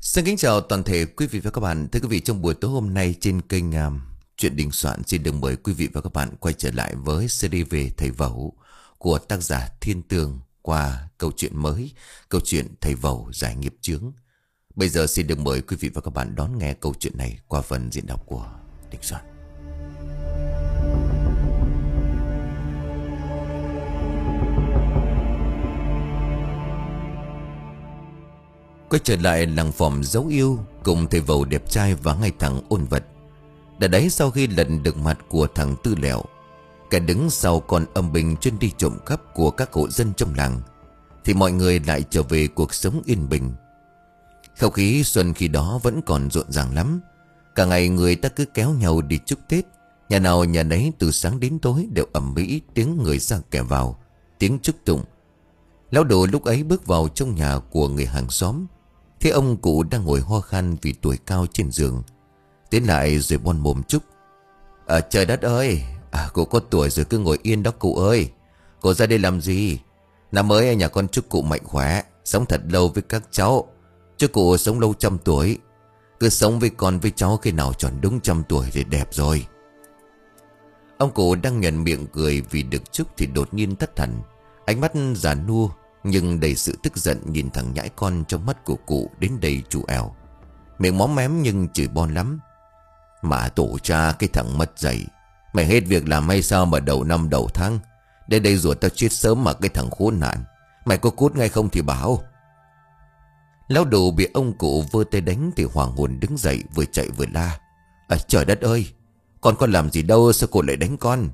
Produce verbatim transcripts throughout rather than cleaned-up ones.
Xin kính chào toàn thể quý vị và các bạn. Thưa quý vị, trong buổi tối hôm nay trên kênh um, Chuyện Đình Soạn xin được mời quý vị và các bạn quay trở lại với series về Thầy Vẩu của tác giả Thiên Tường qua câu chuyện mới, câu chuyện Thầy Vẩu giải nghiệp chướng. Bây giờ xin được mời quý vị và các bạn đón nghe câu chuyện này qua phần diễn đọc của Đình Soạn. Quay trở lại làng phòm dấu yêu cùng thầy Vẩu đẹp trai và ngay thẳng ôn vật. Đã đấy, sau khi lần được mặt của thằng Tư Lẹo, kẻ đứng sau con âm binh chuyên đi trộm cắp của các hộ dân trong làng, thì mọi người lại trở về cuộc sống yên bình. Không khí xuân khi đó vẫn còn rộn ràng lắm. Cả ngày người ta cứ kéo nhau đi chúc Tết. Nhà nào nhà nấy từ sáng đến tối đều ầm ĩ tiếng người ra kẻ vào, tiếng chúc tụng. Lão Đồ lúc ấy bước vào trong nhà của người hàng xóm, thế ông cụ đang ngồi ho khan vì tuổi cao trên giường. Tiến lại rồi bon mồm chúc: À trời đất ơi, à, cụ có tuổi rồi cứ ngồi yên đó cụ ơi. Cụ ra đây làm gì? Năm mới nhà con chúc cụ mạnh khỏe, sống thật lâu với các cháu. Chúc cụ sống lâu trăm tuổi. Cứ sống với con với cháu, khi nào tròn đúng trăm tuổi thì đẹp rồi. Ông cụ đang nhoẻn miệng cười vì được chúc thì đột nhiên thất thần. Ánh mắt già nua nhưng đầy sự tức giận nhìn thằng nhãi con trong mắt của cụ đến đầy chủ ẻo. Miệng móm mém nhưng chửi bon lắm: Mà tổ cha cái thằng mất dạy, mày hết việc làm hay sao mà đầu năm đầu tháng đến đây ruột tao chết sớm mà cái thằng khốn nạn. Mày có cút ngay không thì bảo. Lão Đồ bị ông cụ vơ tay đánh thì hoàng hồn đứng dậy, vừa chạy vừa la: À trời đất ơi, con có làm gì đâu, sao cô lại đánh con?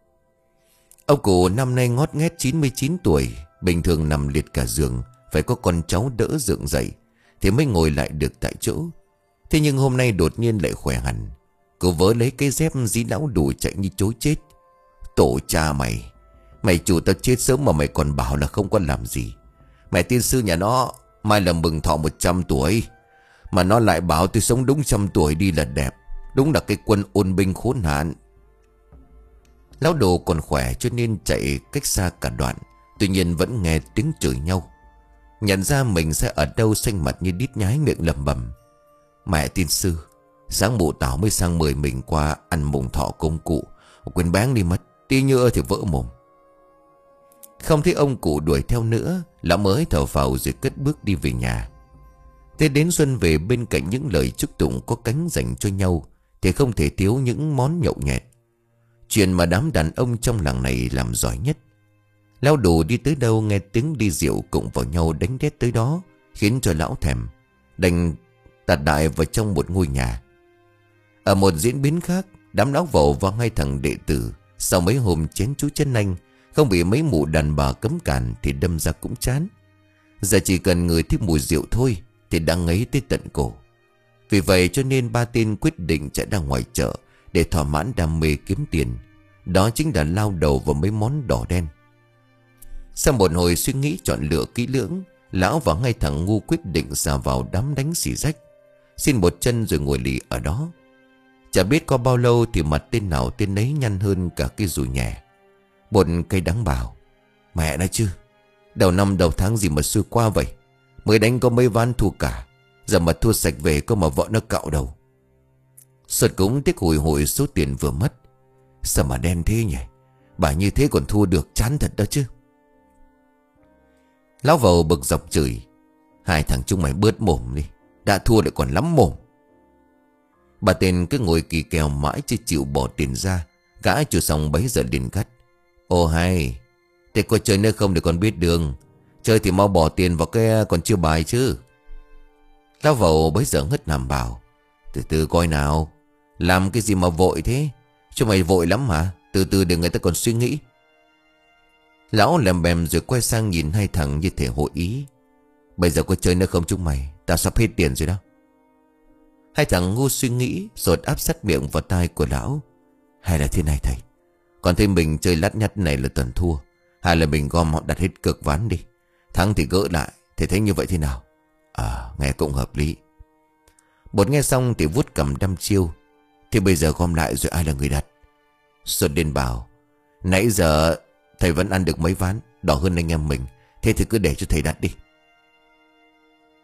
Ông cụ năm nay ngót nghét chín mươi chín tuổi, bình thường nằm liệt cả giường, phải có con cháu đỡ dựng dậy thì mới ngồi lại được tại chỗ. Thế nhưng hôm nay đột nhiên lại khỏe hẳn. Cô vớ lấy cái dép dí lão đùi chạy như chối chết: Tổ cha mày, mày chủ tao chết sớm mà mày còn bảo là không có làm gì. Mẹ tiên sư nhà nó mai là mừng thọ một trăm tuổi, mà nó lại bảo tôi sống đúng trăm tuổi đi là đẹp. Đúng là cái quân ôn binh khốn nạn. Lão Đồ còn khỏe cho nên chạy cách xa cả đoạn, tuy nhiên vẫn nghe tiếng chửi nhau. Nhận ra mình sẽ ở đâu, xanh mặt như đít nhái, miệng lẩm bẩm: Mẹ tiên sư, sáng mụ tảo mới sang mời mình qua ăn mừng thọ công cụ, quên bán đi mất, tí nữa thì vỡ mồm. Không thấy ông cụ đuổi theo nữa, lão mới thở phào rồi cất bước đi về nhà. Thế đến xuân về, bên cạnh những lời chúc tụng có cánh dành cho nhau thì không thể thiếu những món nhậu nhẹt, chuyện mà đám đàn ông trong làng này làm giỏi nhất. Lão Đồ đi tới đâu nghe tiếng đi rượu cùng vào nhau đánh đét tới đó, khiến cho lão thèm, đành tạt đại vào trong một ngôi nhà. Ở một diễn biến khác, đám lão Vẩu và hai thằng đệ tử sau mấy hôm chén chú chân anh không bị mấy mụ đàn bà cấm cản thì đâm ra cũng chán. Giờ chỉ cần người thích mùi rượu thôi thì đã ngấy tới tận cổ. Vì vậy cho nên ba tên quyết định chạy ra ngoài chợ để thỏa mãn đam mê kiếm tiền. Đó chính là lao đầu vào mấy món đỏ đen. Sau một hồi suy nghĩ chọn lựa kỹ lưỡng, lão và hai thằng ngu quyết định xà vào đám đánh xì rách, xin một chân rồi ngồi lì ở đó. Chả biết qua bao lâu thì mặt tên nào tên nấy nhăn hơn cả cái rùi nhẹ. Một cây đắng bảo: Mẹ nói chứ, đầu năm đầu tháng gì mà xui qua vậy. Mới đánh có mấy ván thua cả, giờ mà thua sạch về có mà vợ nó cạo đầu. Suốt cũng tiếc hồi hồi số tiền vừa mất. Sao mà đen thế nhỉ, bà như thế còn thua được, chán thật đó chứ. Lão Vẩu bực dọc chửi: Hai thằng chúng mày bớt mồm đi, đã thua lại còn lắm mồm. Bà tên cứ ngồi kỳ kèo mãi chứ chịu bỏ tiền ra. Gã chưa xong bấy giờ liền gắt: Ồ hay, thế có chơi nữa không để con biết đường. Chơi thì mau bỏ tiền vào cái còn chưa bài chứ. Lão Vẩu bấy giờ hất hàm bảo: Từ từ coi nào, làm cái gì mà vội thế? Chúng mày vội lắm hả? Từ từ để người ta còn suy nghĩ. Lão lèm bèm rồi quay sang nhìn hai thằng như thể hội ý: Bây giờ có chơi nữa không chúng mày? Tao sắp hết tiền rồi đó. Hai thằng ngu suy nghĩ rồi áp sát miệng vào tai của lão: Hay là thế này thầy, còn thấy mình chơi lắt nhắt này là toàn thua, hay là mình gom họ đặt hết cược ván đi, thắng thì gỡ lại. Thầy thấy như vậy thế nào? À, nghe cũng hợp lý. Bột nghe xong thì vuốt cầm đăm chiêu: Thì bây giờ gom lại rồi ai là người đặt? Xuân Điên bảo: Nãy giờ thầy vẫn ăn được mấy ván, đỏ hơn anh em mình, thế thì cứ để cho thầy đặt đi.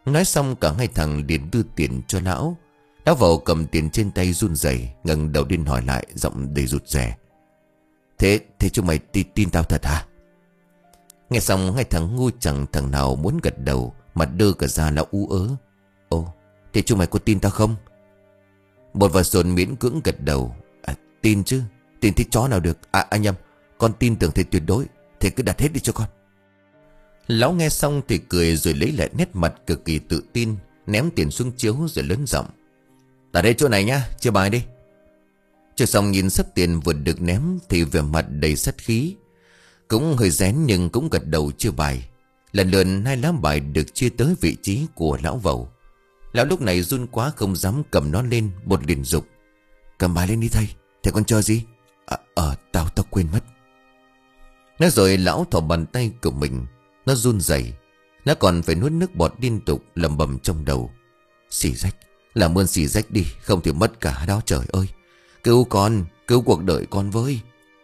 Nói xong cả hai thằng liền đưa tiền cho lão. Lão vào cầm tiền trên tay run rẩy, ngẩng đầu lên hỏi lại, giọng đầy rụt rè: Thế, thế chúng mày tin, tin tao thật hả? Nghe xong hai thằng ngu chẳng thằng nào muốn gật đầu, mặt đơ cả ra là ú ớ. Ồ, thế chúng mày có tin tao không? Bột và Sồn miễn cưỡng gật đầu. À, tin chứ, tin thích chó nào được. À, anh em, con tin tưởng thầy tuyệt đối. Thầy cứ đặt hết đi cho con. Lão nghe xong thì cười rồi lấy lại nét mặt cực kỳ tự tin, ném tiền xuống chiếu rồi lớn giọng: Tại đây chỗ này nhá, chia bài đi. Chưa xong nhìn sắp tiền vừa được ném thì vẻ mặt đầy sát khí, cũng hơi rén nhưng cũng gật đầu chia bài. Lần lượt hai lá bài được chia tới vị trí của lão Vầu. Lão lúc này run quá không dám cầm nó lên. Bột liền dục: Cầm bài lên đi thầy. Thầy còn chờ gì? À, ờ tao tao quên mất. Nói rồi lão thò bàn tay của mình. Nó run rẩy, nó còn phải nuốt nước bọt liên tục, lẩm bẩm trong đầu: Xì rách, làm ơn xì rách đi, không thì mất cả đó trời ơi. Cứu con, cứu cuộc đời con với.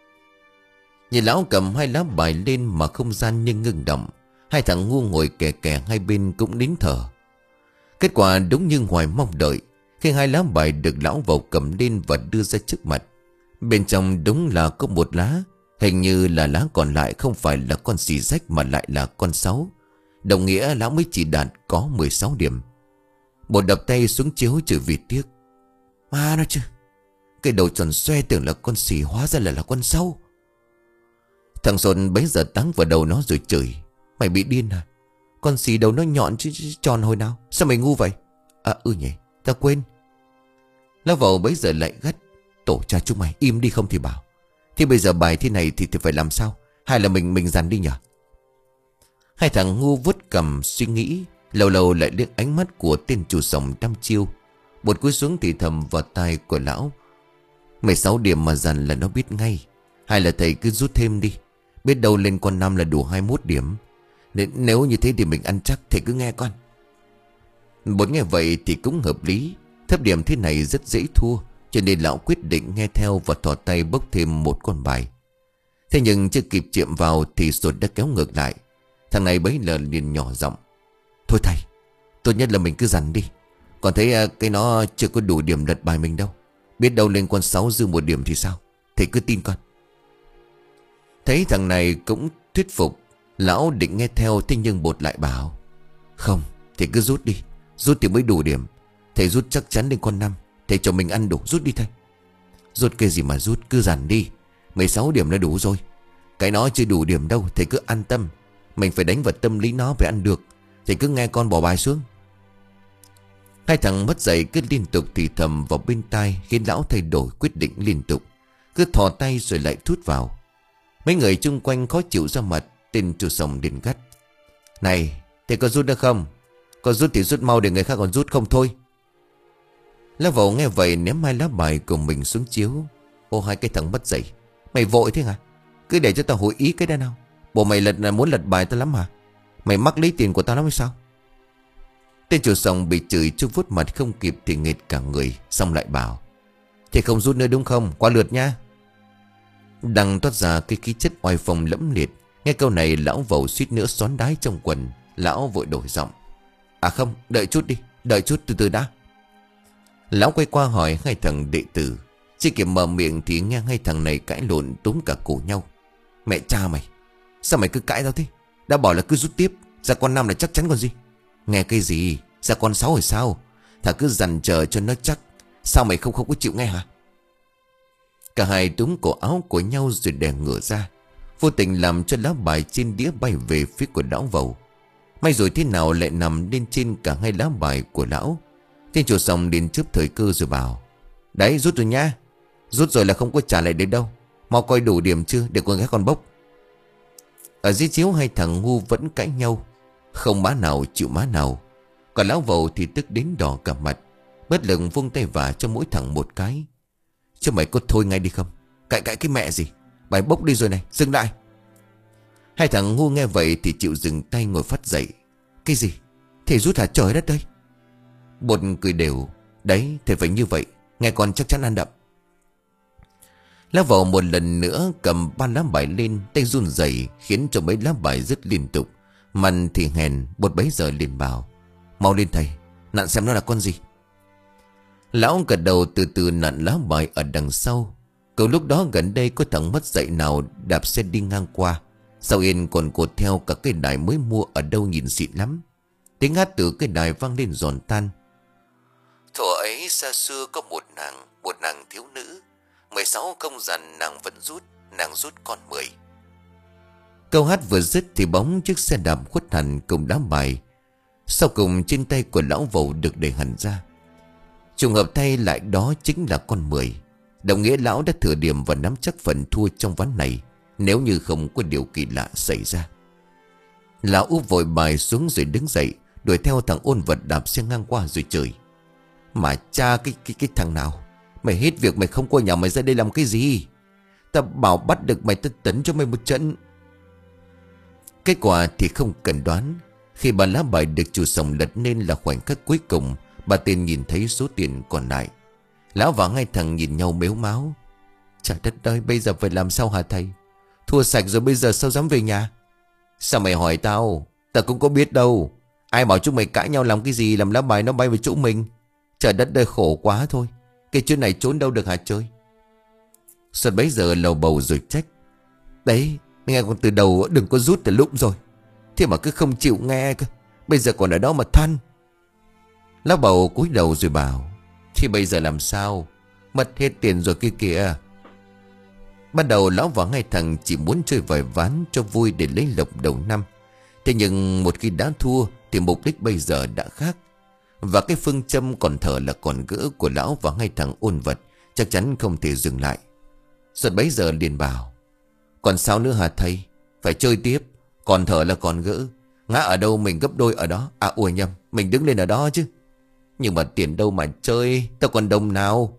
Nhìn lão cầm hai lá bài lên mà không gian như ngưng động. Hai thằng ngu ngồi kè kè hai bên cũng nín thở. Kết quả đúng như Hoài mong đợi. Khi hai lá bài được lão vào cầm lên và đưa ra trước mặt, bên trong đúng là có một lá. Hình như là lá còn lại không phải là con xì rách mà lại là con sáu. Đồng nghĩa lão mới chỉ đạt có mười sáu điểm. Bột đập tay xuống chiếu chửi vì tiếc: Mà nó chứ, cái đầu tròn xoe tưởng là con xì hóa ra là là con sáu. Thằng Sồn bấy giờ táng vào đầu nó rồi chửi: Mày bị điên à? Con xì đầu nó nhọn chứ, chứ tròn hồi nào? Sao mày ngu vậy? À ừ nhỉ, tao quên. Lão vào bấy giờ lại gắt: Tổ cha chúng mày im đi không thì bảo. Thì bây giờ bài thế này thì, thì phải làm sao? Hay là mình mình dằn đi nhỉ? Hai thằng ngu vuốt cầm suy nghĩ. Lâu lâu lại liếc ánh mắt của tên chủ sòng đăm chiêu. Bột cúi xuống thì thầm vào tai của lão: mười sáu điểm mà dằn là nó biết ngay. Hay là thầy cứ rút thêm đi, biết đâu lên con năm là đủ hai mươi mốt điểm. Nên nếu như thế thì mình ăn chắc, thầy cứ nghe con. Bột nghe vậy thì cũng hợp lý. Thấp điểm thế này rất dễ thua, cho nên lão quyết định nghe theo và thò tay bốc thêm một con bài. Thế nhưng chưa kịp chạm vào thì Sột đã kéo ngược lại. Thằng này bấy giờ liền nhỏ giọng: Thôi thầy, tốt nhất là mình cứ dằn đi. Còn thấy cái nó chưa có đủ điểm lật bài mình đâu. Biết đâu lên con sáu dư một điểm thì sao? Thầy cứ tin con. Thấy thằng này cũng thuyết phục, lão định nghe theo. Thế nhưng Bột lại bảo: Không, thầy cứ rút đi. Rút thì mới đủ điểm. Thầy rút chắc chắn lên con năm. Thầy cho mình ăn đủ, rút đi thầy. Rút cái gì mà rút, cứ dằn đi. Mười sáu điểm là đủ rồi. Cái nó chưa đủ điểm đâu, thầy cứ an tâm. Mình phải đánh vào tâm lý nó phải ăn được. Thầy cứ nghe con bỏ bài xuống. Hai thằng mất dậy cứ liên tục thì thầm vào bên tai, khiến lão thay đổi quyết định liên tục. Cứ thò tay rồi lại thút vào. Mấy người chung quanh khó chịu ra mặt. Tên chủ sòng liền gắt: Này, thầy có rút được không? Có rút thì rút mau để người khác còn rút không thôi. Lão vào nghe vậy ném hai lá bài của mình xuống chiếu. Ô hai cái thằng mất dậy, mày vội thế hả? Cứ để cho tao hội ý cái đó nào. Bộ mày lật là muốn lật bài tao lắm hả? Mày mắc lấy tiền của tao lắm hay sao? Tên chủ sòng bị chửi chút vuốt mặt không kịp thì nghệt cả người. Xong lại bảo: Thế không rút nữa đúng không? Qua lượt nha. Đằng toát ra cái khí chất oai phong lẫm liệt. Nghe câu này lão vầu suýt nữa xón đái trong quần. Lão vội đổi giọng: À không, đợi chút đi, đợi chút từ từ đã. Lão quay qua hỏi hai thằng đệ tử. Chưa kịp mở miệng thì nghe hai thằng này cãi lộn túm cả cổ nhau. Mẹ cha mày, sao mày cứ cãi tao thế? Đã bảo là cứ rút tiếp. Ra con năm là chắc chắn còn gì. Nghe cái gì? Ra con sáu rồi sao? Thà cứ dằn chờ cho nó chắc. Sao mày không không có chịu nghe hả? Cả hai túm cổ áo của nhau rồi đè ngửa ra, vô tình làm cho lá bài trên đĩa bay về phía của lão Vầu. May rồi thế nào lại nằm lên trên cả hai lá bài của lão. Tên chủ sòng đến trước thời cơ rồi bảo: Đấy, rút rồi nhá. Rút rồi là không có trả lại được đâu. Mau coi đủ điểm chưa để con gái con bốc. Ở dưới chiếu hai thằng ngu vẫn cãi nhau, không má nào chịu má nào. Còn lão Vầu thì tức đến đỏ cả mặt, bất lực vung tay vả cho mỗi thằng một cái. Chứ mày có thôi ngay đi không? Cãi cãi cái mẹ gì? Bài bốc đi rồi này, dừng lại. Hai thằng ngu nghe vậy thì chịu dừng tay ngồi phát dậy. Cái gì? Thầy rút hả trời đất ơi? Bột cười đều: Đấy, thầy phải như vậy, nghe con chắc chắn ăn đậm. Lão Vầu một lần nữa cầm ba lá bài lên, tay run rẩy khiến cho mấy lá bài rất liên tục. Mặt thì hèn. Bột bấy giờ liền bảo: Mau lên thầy, nặn xem nó là con gì. Lão gật đầu từ từ nặn lá bài ở đằng sau. Cậu lúc đó gần đây có thằng mất dạy nào đạp xe đi ngang qua. Sao yên còn cột theo cả cái đài mới mua ở đâu nhìn xịn lắm. Tiếng hát từ cái đài vang lên giòn tan. Thuở ấy xa xưa có một nàng, một nàng thiếu nữ. Mười sáu công dặn nàng vẫn rút, nàng rút con mười. Câu hát vừa dứt thì bóng chiếc xe đạp khuất hẳn cùng đám bài. Sau cùng trên tay của lão Vầu được để hẳn ra. Trùng hợp thay lại đó chính là con mười. Đồng nghĩa lão đã thừa điểm và nắm chắc phần thua trong ván này, nếu như không có điều kỳ lạ xảy ra. Lão úp vội bài xuống rồi đứng dậy, đuổi theo thằng ôn vật đạp xe ngang qua rồi chửi. Mà cha cái cái cái thằng nào, mày hết việc mày không qua nhà mày ra đây làm cái gì? Ta bảo bắt được mày ta tấn cho mày một trận. Kết quả thì không cần đoán. Khi bà lá bài được chủ sòng lật lên là khoảnh khắc cuối cùng bà Tiên nhìn thấy số tiền còn lại. Lão và hai thằng nhìn nhau mếu máo. Trời đất ơi, bây giờ phải làm sao hả thầy? Thua sạch rồi bây giờ sao dám về nhà? Sao mày hỏi tao? Tao cũng có biết đâu. Ai bảo chúng mày cãi nhau làm cái gì, làm lá bài nó bay về chỗ mình. Trời đất ơi, khổ quá thôi. Cái chuyện này trốn đâu được hả chơi? Xuân bấy giờ lầu bầu rồi trách. Đấy, nghe con từ đầu đừng có rút từ lúc rồi. Thế mà cứ không chịu nghe cơ. Bây giờ còn ở đó mà than. Lão bầu cúi đầu rồi bảo. Thì bây giờ làm sao? Mất hết tiền rồi kia kìa. Ban đầu lão và hai thằng chỉ muốn chơi vài ván cho vui để lấy lộc đầu năm. Thế nhưng một khi đã thua thì mục đích bây giờ đã khác. Và cái phương châm còn thở là còn gỡ của lão và hai thằng ôn vật chắc chắn không thể dừng lại. Xuân bấy giờ liền bảo. Còn sao nữa hả thầy? Phải chơi tiếp. Còn thở là còn gỡ. Ngã ở đâu mình gấp đôi ở đó. À ủa nhầm, mình đứng lên ở đó chứ. Nhưng mà tiền đâu mà chơi, tao còn đồng nào.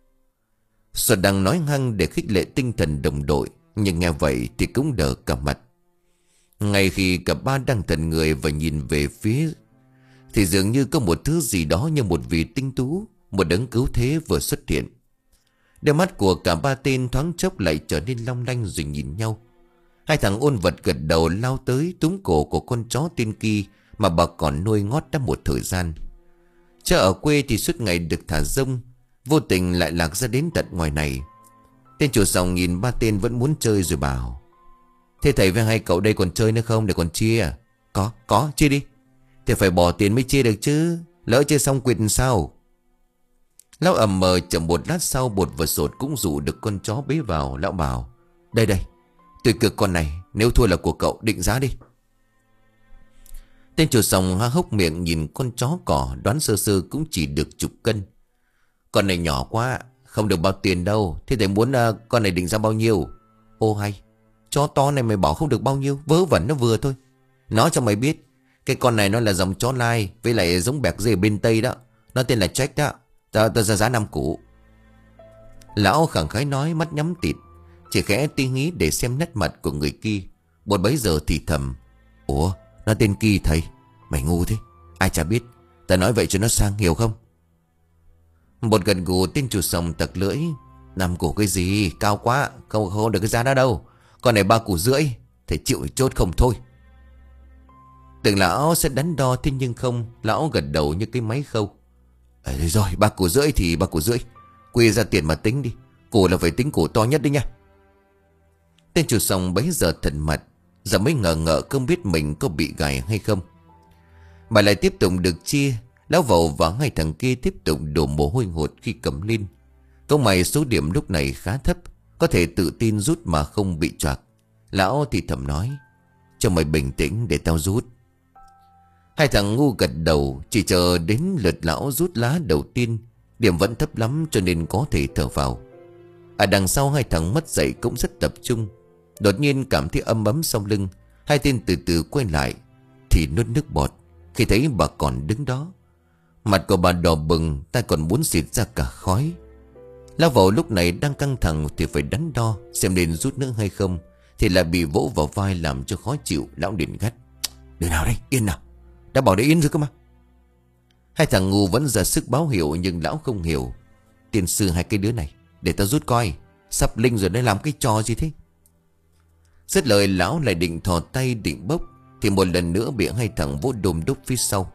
Xuân đang nói hăng để khích lệ tinh thần đồng đội, nhưng nghe vậy thì cũng đỡ cả mặt. Ngay khi cả ba đang thần người và nhìn về phía, thì dường như có một thứ gì đó như một vị tinh tú, một đấng cứu thế vừa xuất hiện. Đôi mắt của cả ba tên thoáng chốc lại trở nên long lanh rồi nhìn nhau. Hai thằng ôn vật gật đầu lao tới túm cổ của con chó tên kia mà bà còn nuôi ngót đã một thời gian. Chớ ở quê thì suốt ngày được thả rông, vô tình lại lạc ra đến tận ngoài này. Tên chủ sòng nhìn ba tên vẫn muốn chơi rồi bảo. Thế thầy với hai cậu đây còn chơi nữa không để còn chia à? Có, có, chia đi. Thì phải bỏ tiền mới chia được chứ. Lỡ chơi xong quỵt sao? Lão ầm mờ chậm một lát sau bột và sột cũng dụ được con chó bế vào. Lão bảo. Đây đây, tôi cược con này, nếu thua là của cậu, định giá đi. Tên chủ sòng há hốc miệng nhìn con chó cỏ, đoán sơ sơ cũng chỉ được chục cân. Con này nhỏ quá, không được bao tiền đâu. Thế thầy muốn uh, con này định ra bao nhiêu? Ô hay, chó to này mày bảo không được bao nhiêu, vớ vẩn nó vừa thôi. Nói cho mày biết, cái con này nó là dòng chó lai, với lại giống bẹc dê bên Tây đó. Nó tên là Jack đó. Ta, ta ra giá năm củ. Lão khẳng khái nói, mắt nhắm tịt, chỉ khẽ tí nghĩ để xem nét mặt của người kia. Bột bấy giờ thì thầm. Ủa, nó tên Kỳ thầy. Mày ngu thế, ai chả biết. Ta nói vậy cho nó sang, hiểu không? Bột gần gù tên chủ sòng tặc lưỡi. Năm củ cái gì, cao quá, không, không được cái giá đó đâu. Con này ba củ rưỡi, thầy chịu thì chốt không thôi. Tưởng lão sẽ đắn đo, thế nhưng không. Lão gật đầu như cái máy khâu. À, rồi, ba củ rưỡi thì ba củ rưỡi. Quy ra tiền mà tính đi. Củ là phải tính củ to nhất đi nha. Tên chủ sòng bấy giờ thần mặt. Giờ mới ngờ ngợ không biết mình có bị gài hay không. Bà lại tiếp tục được chia. Lão Vầu và hai thằng kia tiếp tục đổ mồ hôi hột khi cầm lên. Câu mày số điểm lúc này khá thấp, có thể tự tin rút mà không bị choạc. Lão thì thầm nói. Cho mày bình tĩnh để tao rút. Hai thằng ngu gật đầu, chỉ chờ đến lượt lão rút lá đầu tiên. Điểm vẫn thấp lắm cho nên có thể thở vào. Ở đằng sau hai thằng mất dậy cũng rất tập trung. Đột nhiên cảm thấy ấm ấm sau lưng. Hai tên từ từ quay lại thì nuốt nước bọt khi thấy bà còn đứng đó. Mặt của bà đỏ bừng, tay còn muốn xịt ra cả khói. Lão Vầu lúc này đang căng thẳng thì phải đắn đo xem nên rút nữa hay không, thì lại bị vỗ vào vai làm cho khó chịu. Lão liền gắt. Đứa nào đây, yên nào. Đã bảo để yên rồi cơ mà. Hai thằng ngu vẫn ra sức báo hiệu, nhưng lão không hiểu. Tiên sư hai cái đứa này, để tao rút coi. Sắp linh rồi đây làm cái trò gì thế? Dứt lời lão lại định thò tay định bốc, thì một lần nữa bị hai thằng vỗ đùm đúc phía sau.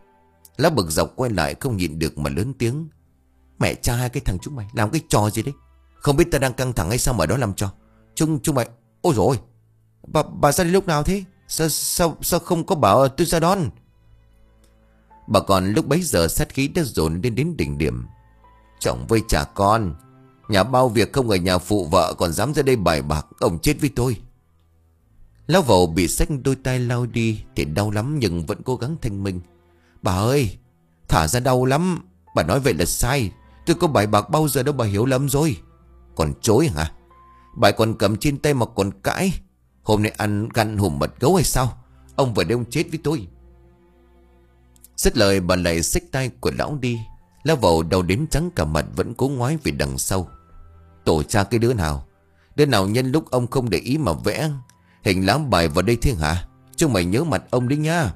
Lão bực dọc quay lại không nhịn được mà lớn tiếng: Mẹ cha hai cái thằng chúng mày làm cái trò gì đấy? Không biết ta đang căng thẳng hay sao mà đó làm trò? Chúng chúng mày... Ôi dồi ôi, Bà, bà ra đi lúc nào thế? Sao, sao, sao không có bảo tôi ra đón? Bà con lúc bấy giờ sát khí đã dồn lên đến đỉnh điểm. Chồng với cha con, nhà bao việc không ở nhà phụ vợ còn dám ra đây bài bạc, ông chết với tôi. Lão Vầu bị xách đôi tay lao đi thì đau lắm nhưng vẫn cố gắng thanh minh. Bà ơi, thả ra đau lắm. Bà nói vậy là sai. Tôi có bài bạc bao giờ đâu, bà hiểu lầm rồi. Còn chối hả? Bà còn cầm trên tay mà còn cãi. Hôm nay ăn gan hùm mật gấu hay sao? Ông vừa đây ông chết với tôi. Dứt lời bà lại xách tay của lão đi. Lão Vầu đầu đến trắng cả mặt vẫn cố ngoái về đằng sau. Tổ cha cái đứa nào? Đứa nào nhân lúc ông không để ý mà vẽ hình lá bài vào đây thế hả? Chúng mày nhớ mặt ông đi nha.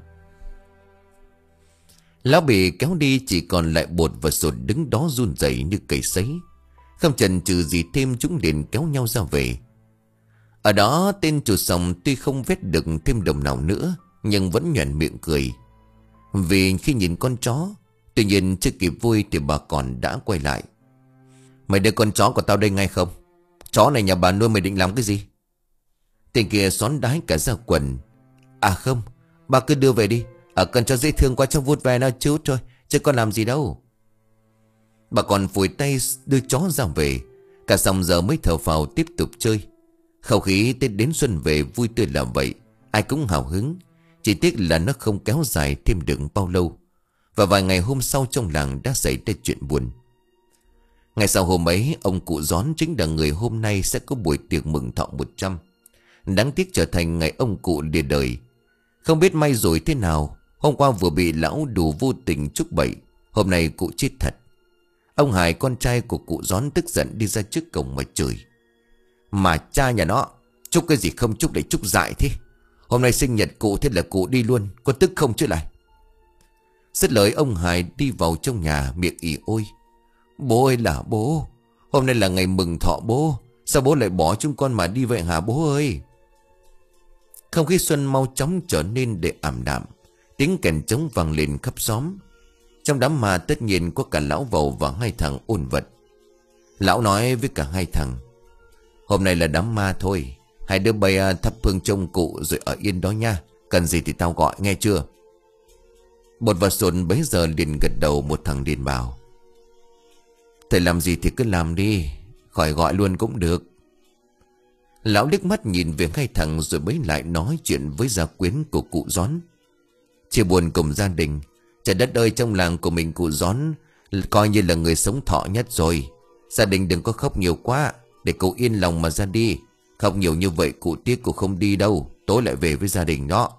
Lão bị kéo đi chỉ còn lại Bột và Sột đứng đó run rẩy như cầy sấy. Không chần chừ gì thêm chúng liền kéo nhau ra về. Ở đó tên chủ sòng tuy không vét được thêm đồng nào nữa nhưng vẫn nhoẻn miệng cười. Vì khi nhìn con chó, tuy nhiên chưa kịp vui thì bà còn đã quay lại. Mày đưa con chó của tao đây ngay không? Chó này nhà bà nuôi, mày định làm cái gì? Tên kia xón đái cả ra quần. À không, bà cứ đưa về đi. Ở con chó dễ thương quá, cho vuốt ve nó chút thôi, chứ con làm gì đâu. Bà còn phủi tay đưa chó ra về. Cả xong giờ mới thở phào tiếp tục chơi. Không khí Tết đến xuân về vui tươi là vậy, ai cũng hào hứng. Chỉ tiếc là nó không kéo dài thêm được bao lâu. Và vài ngày hôm sau trong làng đã xảy ra chuyện buồn. Ngày sau hôm ấy, ông cụ Gión chính là người hôm nay sẽ có buổi tiệc mừng thọ một trăm. Đáng tiếc trở thành ngày ông cụ lìa đời. Không biết may rồi thế nào, hôm qua vừa bị lão đủ vô tình trúc bậy, hôm nay cụ chết thật. Ông Hải, con trai của cụ Gión, tức giận đi ra trước cổng mà chửi. Mà cha nhà nó, chúc cái gì không chúc để chúc dại thế. Hôm nay sinh nhật cụ thế là cụ đi luôn, có tức không chứ lại. Dứt lời ông Hải đi vào trong nhà miệng ỉ ôi. Bố ơi là bố, hôm nay là ngày mừng thọ bố, sao bố lại bỏ chúng con mà đi vậy hả bố ơi? Không khí xuân mau chóng trở nên để ảm đạm. Tiếng kèn trống vang lên khắp xóm. Trong đám ma tất nhiên có cả lão Vầu và hai thằng ôn vật. Lão nói với cả hai thằng: Hôm nay là đám ma thôi, hai đứa bay thắp hương trông cụ rồi ở yên đó nha. Cần gì thì tao gọi nghe chưa? Bột và Sột bấy giờ liền gật đầu. Một thằng liền bảo: Thầy làm gì thì cứ làm đi, khỏi gọi luôn cũng được. Lão liếc mắt nhìn về hai thằng rồi bấy lại nói chuyện với gia quyến của cụ Gión. Chia buồn cùng gia đình. Trời đất ơi, trong làng của mình cụ Gión coi như là người sống thọ nhất rồi. Gia đình đừng có khóc nhiều quá, để cụ yên lòng mà ra đi. Khóc nhiều như vậy cụ tiếc cụ không đi đâu, tối lại về với gia đình đó.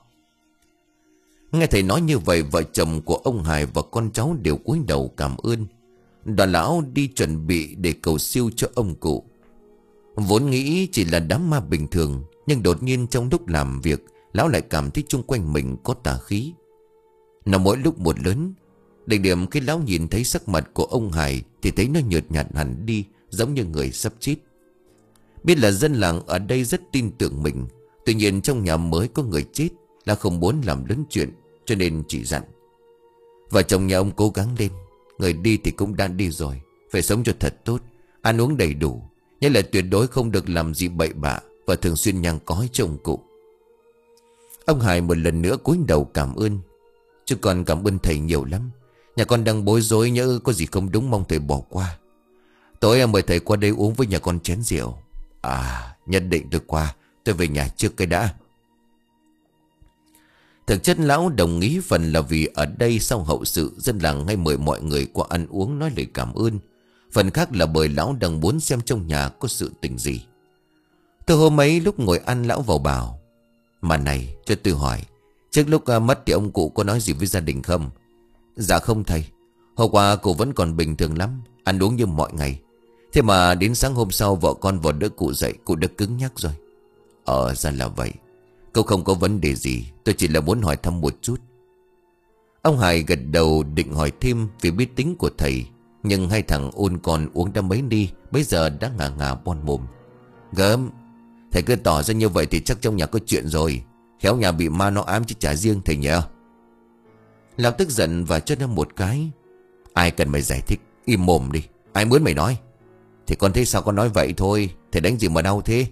Nghe thầy nói như vậy, vợ chồng của ông Hải và con cháu đều cúi đầu cảm ơn. Đoàn lão đi chuẩn bị để cầu siêu cho ông cụ. Vốn nghĩ chỉ là đám ma bình thường, nhưng đột nhiên trong lúc làm việc, lão lại cảm thấy chung quanh mình có tà khí. Nó mỗi lúc một lớn. Đỉnh điểm khi lão nhìn thấy sắc mặt của ông Hải thì thấy nó nhợt nhạt hẳn đi, giống như người sắp chết. Biết là dân làng ở đây rất tin tưởng mình, tuy nhiên trong nhà mới có người chết, là không muốn làm lớn chuyện, cho nên chỉ dặn: Vợ chồng nhà ông cố gắng lên, người đi thì cũng đã đi rồi, phải sống cho thật tốt, ăn uống đầy đủ, nhớ là tuyệt đối không được làm gì bậy bạ, và thường xuyên nhang cói cho ông cụ. Ông Hải một lần nữa cúi đầu cảm ơn: Chứ con cảm ơn thầy nhiều lắm. Nhà con đang bối rối, nhớ có gì không đúng mong thầy bỏ qua. Tối em mời thầy qua đây uống với nhà con chén rượu. À, nhất định tôi qua, tôi về nhà trước cái đã. Thực chất lão đồng ý phần là vì ở đây sau hậu sự dân làng hay mời mọi người qua ăn uống nói lời cảm ơn. Phần khác là bởi lão đang muốn xem trong nhà có sự tình gì. Từ hôm ấy lúc ngồi ăn, lão vào bảo: Mà này, cho tôi hỏi, trước lúc mất thì ông cụ có nói gì với gia đình không? Dạ không thầy, hôm qua cụ vẫn còn bình thường lắm, ăn uống như mọi ngày. Thế mà đến sáng hôm sau vợ con vào đỡ cụ dậy, cụ đã cứng nhắc rồi. Ờ ra là vậy. Cậu không có vấn đề gì, tôi chỉ là muốn hỏi thăm một chút. Ông Hải gật đầu định hỏi thêm vì biết tính của thầy. Nhưng hai thằng ôn còn uống đã mấy ly, bây giờ đã ngà ngà bon mồm. Gớm, thầy cứ tỏ ra như vậy thì chắc trong nhà có chuyện rồi. Khéo nhà bị ma nó ám chứ chả riêng thầy nhỉ. Lão tức giận và cho nó một cái. Ai cần mày giải thích, im mồm đi. Ai muốn mày nói? Thì con thấy sao con nói vậy thôi. Thầy đánh gì mà đau thế?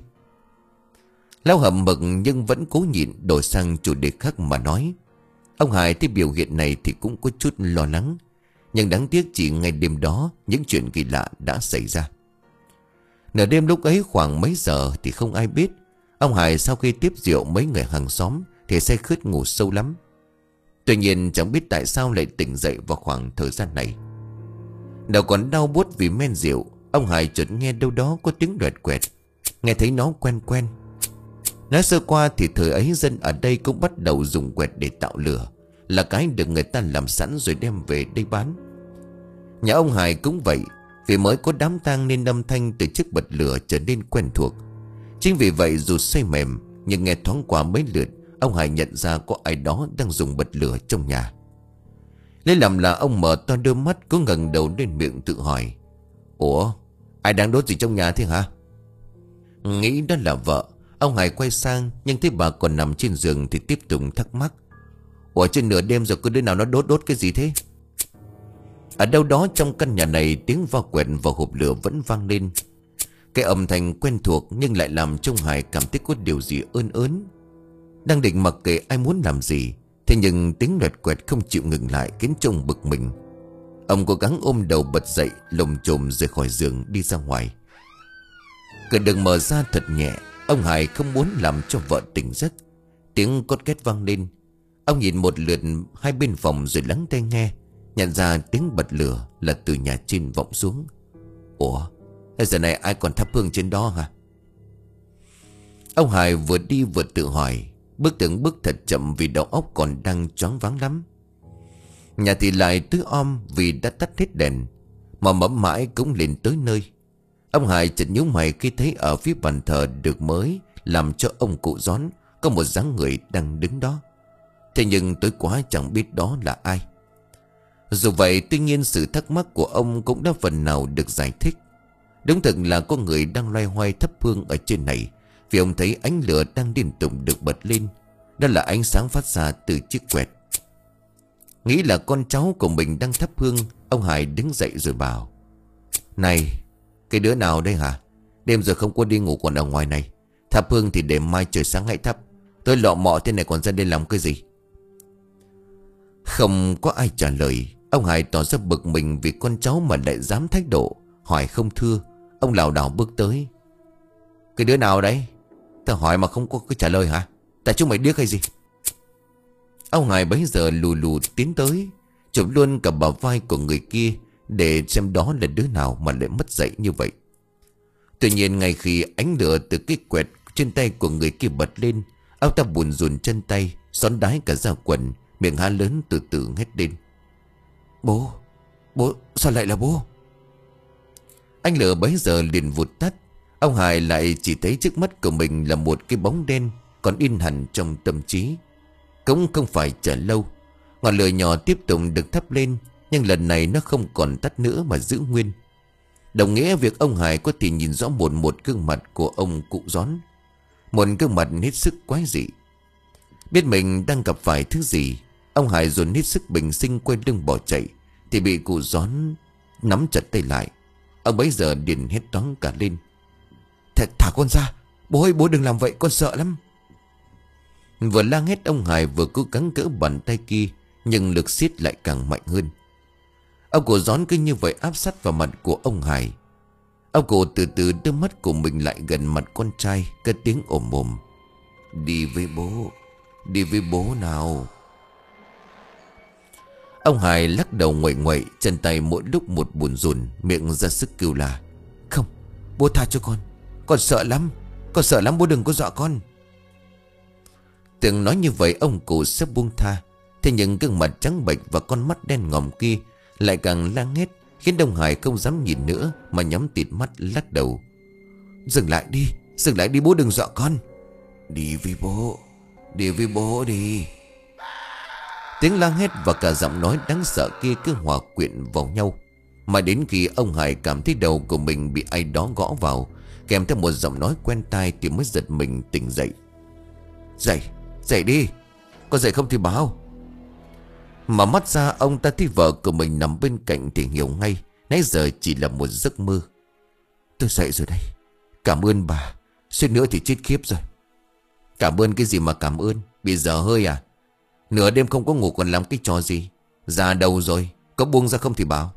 Lão hậm mực nhưng vẫn cố nhịn, đổi sang chủ đề khác mà nói. Ông Hải thấy biểu hiện này thì cũng có chút lo lắng. Nhưng đáng tiếc chỉ ngay đêm đó những chuyện kỳ lạ đã xảy ra. Nửa đêm lúc ấy khoảng mấy giờ thì không ai biết. Ông Hải sau khi tiếp rượu mấy người hàng xóm thì say khướt ngủ sâu lắm. Tuy nhiên chẳng biết tại sao lại tỉnh dậy vào khoảng thời gian này. Đầu còn đau buốt vì men rượu. Ông Hải chợt nghe đâu đó có tiếng loẹt quẹt. Nghe thấy nó quen quen. Nói sơ qua thì thời ấy dân ở đây cũng bắt đầu dùng quẹt để tạo lửa. Là cái được người ta làm sẵn rồi đem về đây bán. Nhà ông Hải cũng vậy. Vì mới có đám tang nên âm thanh từ chiếc bật lửa trở nên quen thuộc. Chính vì vậy dù say mềm, nhưng nghe thoáng qua mấy lượt, ông Hải nhận ra có ai đó đang dùng bật lửa trong nhà. Lấy làm là ông mở to đôi mắt, có ngẩng đầu lên miệng tự hỏi. Ủa, ai đang đốt gì trong nhà thế hả? Nghĩ đó là vợ, ông Hải quay sang nhưng thấy bà còn nằm trên giường thì tiếp tục thắc mắc. Ủa, trên nửa đêm rồi có đứa nào nó đốt đốt cái gì thế? Ở đâu đó trong căn nhà này, tiếng va quẹt vào hộp lửa vẫn vang lên. Cái âm thanh quen thuộc nhưng lại làm cho Hải cảm thấy có điều gì ơn ớn. Đang định mặc kệ ai muốn làm gì, thế nhưng tiếng loẹt quẹt không chịu ngừng lại khiến cho ông bực mình. Ông cố gắng ôm đầu bật dậy, lồm chồm rời khỏi giường đi ra ngoài. Cửa đường mở ra thật nhẹ. Ông Hải không muốn làm cho vợ tỉnh giấc. Tiếng cót két vang lên. Ông nhìn một lượt hai bên phòng rồi lắng tai nghe, nhận ra tiếng bật lửa là từ nhà trên vọng xuống. Ủa, giờ này ai còn thắp hương trên đó hả? Ông Hải vừa đi vừa tự hỏi, bước từng bước thật chậm vì đầu óc còn đang choáng váng lắm. Nhà thì lại tối om vì đã tắt hết đèn, mà mẫm mãi cũng lên tới nơi. Ông Hải chợt nhíu mày khi thấy ở phía bàn thờ được mới làm cho ông cụ Gión có một dáng người đang đứng đó. Thế nhưng tối quá chẳng biết đó là ai. Dù vậy tuy nhiên sự thắc mắc của ông cũng đã phần nào được giải thích. Đúng thật là có người đang loay hoay thắp hương ở trên này, vì ông thấy ánh lửa đang liên tục được bật lên. Đó là ánh sáng phát ra từ chiếc quẹt. Nghĩ là con cháu của mình đang thắp hương, ông Hải đứng dậy rồi bảo. Này, cái đứa nào đây hả? Đêm rồi không có đi ngủ còn ở ngoài này. Thắp hương thì để mai trời sáng hãy thắp. Tôi lọ mọ thế này còn ra đây làm cái gì? Không có ai trả lời. Ông Hải tỏ ra bực mình vì con cháu mà lại dám thách độ, hỏi không thưa. Ông lảo đảo bước tới. Cái đứa nào đấy? Tao hỏi mà không có cái trả lời hả? Tại chúng mày điếc hay gì? Ông Hải bấy giờ lù lù tiến tới, chụp luôn cả bả vai của người kia để xem đó là đứa nào mà lại mất dạy như vậy. Tuy nhiên ngay khi ánh lửa từ cái quẹt trên tay của người kia bật lên, ông ta buồn rùn chân tay, xón đái cả da quần, miệng há lớn từ từ hét lên. Bố, bố, sao lại là bố? Ánh lửa bấy giờ liền vụt tắt. Ông Hải lại chỉ thấy trước mắt của mình là một cái bóng đen còn in hẳn trong tâm trí. Cũng không phải chờ lâu, ngọn lửa nhỏ tiếp tục được thắp lên, nhưng lần này nó không còn tắt nữa mà giữ nguyên. Đồng nghĩa việc ông Hải có thể nhìn rõ một một gương mặt của ông cụ Gión. Một gương mặt hết sức quái dị. Biết mình đang gặp phải thứ gì, ông Hải dồn hết sức bình sinh quay lưng bỏ chạy, thì bị cụ Gión nắm chặt tay lại. Ông bấy giờ liền hét toáng cả lên. Thả, thả con ra, bố ơi, bố đừng làm vậy, con sợ lắm. Vừa la hét, ông Hải vừa cố gắng gỡ bàn tay kia, nhưng lực siết lại càng mạnh hơn. Ông cụ Gión cứ như vậy áp sát vào mặt của ông Hải. Ông cụ từ từ đưa mắt của mình lại gần mặt con trai, cất tiếng ồm ồm. Đi với bố, đi với bố nào. Ông Hải lắc đầu nguậy nguậy, chân tay mỗi lúc một buồn rùn, miệng ra sức kêu là. Không, bố tha cho con, con sợ lắm, con sợ lắm, bố đừng có dọa con. Tưởng nói như vậy ông cụ sẽ buông tha. Thế nhưng gương mặt trắng bệch và con mắt đen ngòm kia lại càng la hét, khiến ông Hải không dám nhìn nữa mà nhắm tịt mắt lắc đầu. Dừng lại đi, dừng lại đi, bố đừng dọa con. Đi với bố, đi với bố đi. Tiếng la hét và cả giọng nói đáng sợ kia cứ hòa quyện vào nhau, mà đến khi ông Hải cảm thấy đầu của mình bị ai đó gõ vào, kèm theo một giọng nói quen tai, thì mới giật mình tỉnh dậy. Dậy, dậy đi, con dậy không thì báo. Mà mắt ra ông ta thấy vợ của mình nằm bên cạnh thì hiểu ngay nãy giờ chỉ là một giấc mơ. Tôi dậy rồi đây. Cảm ơn bà. Suýt nữa thì chết khiếp rồi. Cảm ơn cái gì mà cảm ơn? Bị dở hơi à? Nửa đêm không có ngủ còn làm cái trò gì? Già đầu rồi. Có buông ra không thì bảo.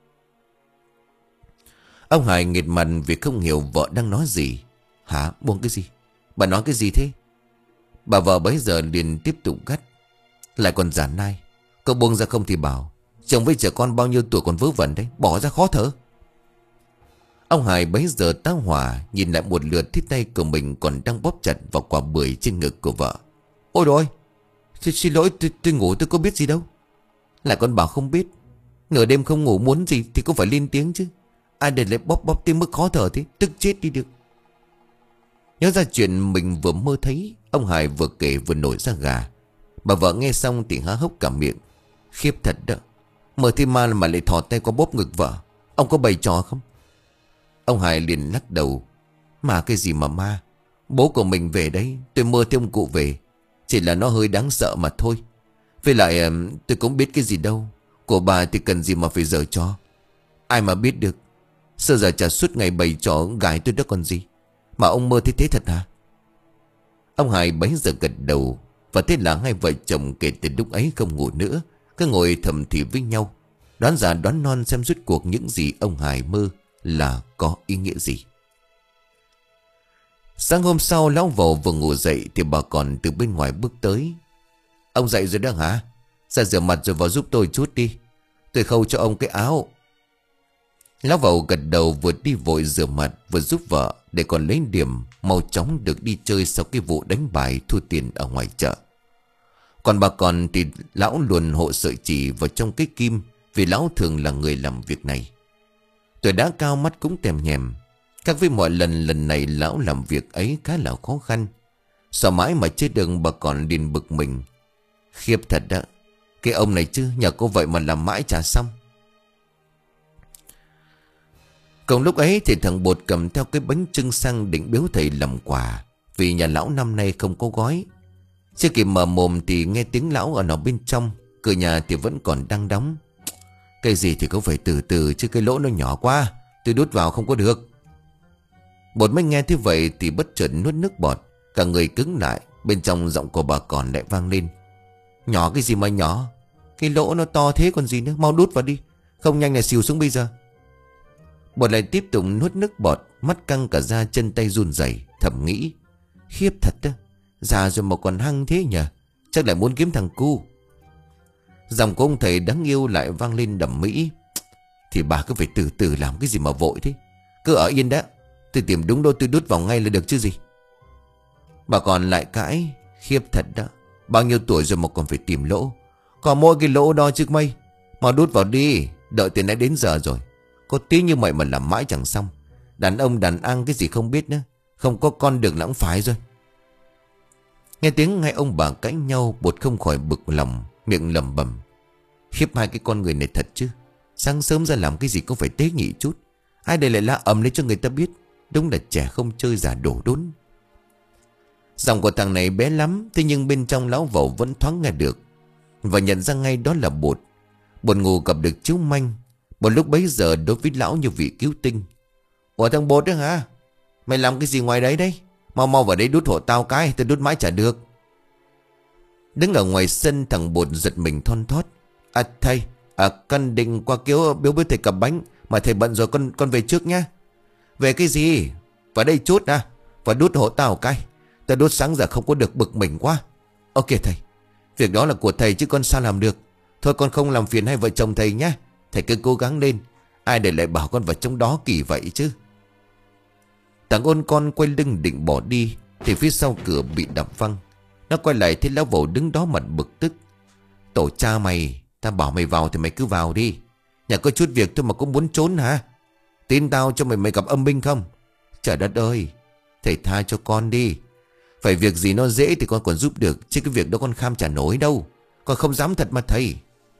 Ông Hải nghệt mặt vì không hiểu vợ đang nói gì. Hả? Buông cái gì? Bà nói cái gì thế? Bà vợ bấy giờ liền tiếp tục gắt. Lại còn giả nai. Có buông ra không thì bảo. Chồng với trẻ con bao nhiêu tuổi còn vớ vẩn đấy. Bỏ ra khó thở. Ông Hải bấy giờ tá hỏa. Nhìn lại một lượt thấy tay của mình còn đang bóp chặt vào quả bưởi trên ngực của vợ. Ôi rồi. Xin lỗi tôi, tôi ngủ tôi có biết gì đâu. Lại còn bảo không biết. Nửa đêm không ngủ muốn gì thì cũng phải lên tiếng chứ. Ai để lại bóp bóp tới mức khó thở thế. Tức chết đi được. Nhớ ra chuyện mình vừa mơ thấy. Ông Hải vừa kể vừa nổi ra gà. Bà vợ nghe xong thì há hốc cả miệng. Khiếp thật đó. Mơ thấy ma mà lại thò tay qua bóp ngực vợ. Ông có bày trò không? Ông Hải liền lắc đầu. Mà cái gì mà ma? Bố của mình về đấy. Tôi mơ thấy ông cụ về. Chỉ là nó hơi đáng sợ mà thôi. Với lại tôi cũng biết cái gì đâu. Của bà thì cần gì mà phải giở trò. Ai mà biết được. Sơ giờ chả suốt ngày bày trò gài tôi đó còn gì. Mà ông mơ thấy thế thật hả? Ông Hải bấy giờ gật đầu. Và thế là hai vợ chồng kể từ lúc ấy không ngủ nữa. Cứ ngồi thầm thì với nhau. Đoán già đoán non xem rốt cuộc những gì ông Hải mơ là có ý nghĩa gì. Sáng hôm sau lão vầu vừa ngủ dậy thì bà còn từ bên ngoài bước tới. Ông dậy rồi đó hả? Ra rửa mặt rồi vào giúp tôi chút đi. Tôi khâu cho ông cái áo. Lão vầu gật đầu vừa đi vội rửa mặt vừa giúp vợ để còn lấy điểm mau chóng được đi chơi sau cái vụ đánh bài thua tiền ở ngoài chợ. Còn bà còn thì lão luôn hộ sợi chỉ vào trong cái kim vì lão thường là người làm việc này. Tuổi đã cao mắt cũng tèm nhèm. Khác với mọi lần lần này lão làm việc ấy khá là khó khăn. Sợ mãi mà chết đường bà còn liền bực mình. Khiếp thật đó. Cái ông này chứ nhờ có vậy mà làm mãi chả xong. Cùng lúc ấy thì thằng Bột cầm theo cái bánh chưng sang định biếu thầy làm quà. Vì nhà lão năm nay không có gói. Chưa kịp mở mồm thì nghe tiếng lão ở nó bên trong. Cửa nhà thì vẫn còn đang đóng. Cái gì thì cũng phải từ từ chứ cái lỗ nó nhỏ quá. Tôi đút vào không có được. Bột mới nghe thế vậy thì bất chợt nuốt nước bọt. Cả người cứng lại. Bên trong giọng của bà còn lại vang lên. Nhỏ cái gì mà nhỏ? Cái lỗ nó to thế còn gì nữa. Mau đút vào đi. Không nhanh là xìu xuống bây giờ. Bột lại tiếp tục nuốt nước bọt. Mắt căng cả da chân tay run rẩy, thầm nghĩ. Khiếp thật đó. Già rồi mà còn hăng thế nhờ. Chắc lại muốn kiếm thằng cu. Giọng của ông thầy đáng yêu lại vang lên đầm mỹ. Thì bà cứ phải từ từ làm cái gì mà vội thế. Cứ ở yên đó. Tôi tìm đúng đâu tôi đút vào ngay là được chứ gì. Bà còn lại cãi. Khiếp thật đó. Bao nhiêu tuổi rồi mà còn phải tìm lỗ. Còn mỗi cái lỗ đó chứ mây. Mà đút vào đi. Đợi từ nãy đến giờ rồi. Có tí như vậy mà làm mãi chẳng xong. Đàn ông đàn ăn cái gì không biết nữa. Không có con đường lãng phải rồi. Nghe tiếng hai ông bà cãi nhau. Bột không khỏi bực lòng. Miệng lẩm bẩm. Khiếp hai cái con người này thật chứ. Sáng sớm ra làm cái gì cũng phải tế nhị chút. Ai đây lại la ầm lên cho người ta biết. Đúng là trẻ không chơi già đổ đốn. Giọng của thằng này bé lắm. Thế nhưng bên trong lão vẩu vẫn thoáng nghe được. Và nhận ra ngay đó là Bột. Bột ngủ gặp được chiếu manh. Một lúc bấy giờ đối với lão như vị cứu tinh. Ủa thằng Bột đó hả? Mày làm cái gì ngoài đấy đấy? Mau mau vào đấy đút hộ tao cái. Tao đút mãi chả được. Đứng ở ngoài sân thằng Bột giật mình thon thót. À thầy, à, con định qua kiếu biếu biếu thầy cầm bánh. Mà thầy bận rồi con con về trước nhá. Về cái gì? Vào đây chút à. Và đút hộ tao cái. Tao đút sáng giờ không có được bực mình quá. Ok thầy. Việc đó là của thầy chứ con sao làm được. Thôi con không làm phiền hai vợ chồng thầy nhá. Thầy cứ cố gắng lên. Ai để lại bảo con vào trong đó kỳ vậy chứ. Thằng ôn con quay lưng định bỏ đi. Thì phía sau cửa bị đập văng. Nó quay lại thấy lão vẩu đứng đó mặt bực tức. Tổ cha mày. Ta bảo mày vào thì mày cứ vào đi. Nhà có chút việc thôi mà cũng muốn trốn hả? Tin tao cho mày mày gặp âm binh không? Trời đất ơi. Thầy tha cho con đi. Phải việc gì nó dễ thì con còn giúp được. Chứ cái việc đó con kham chả nổi đâu. Con không dám thật mà thầy.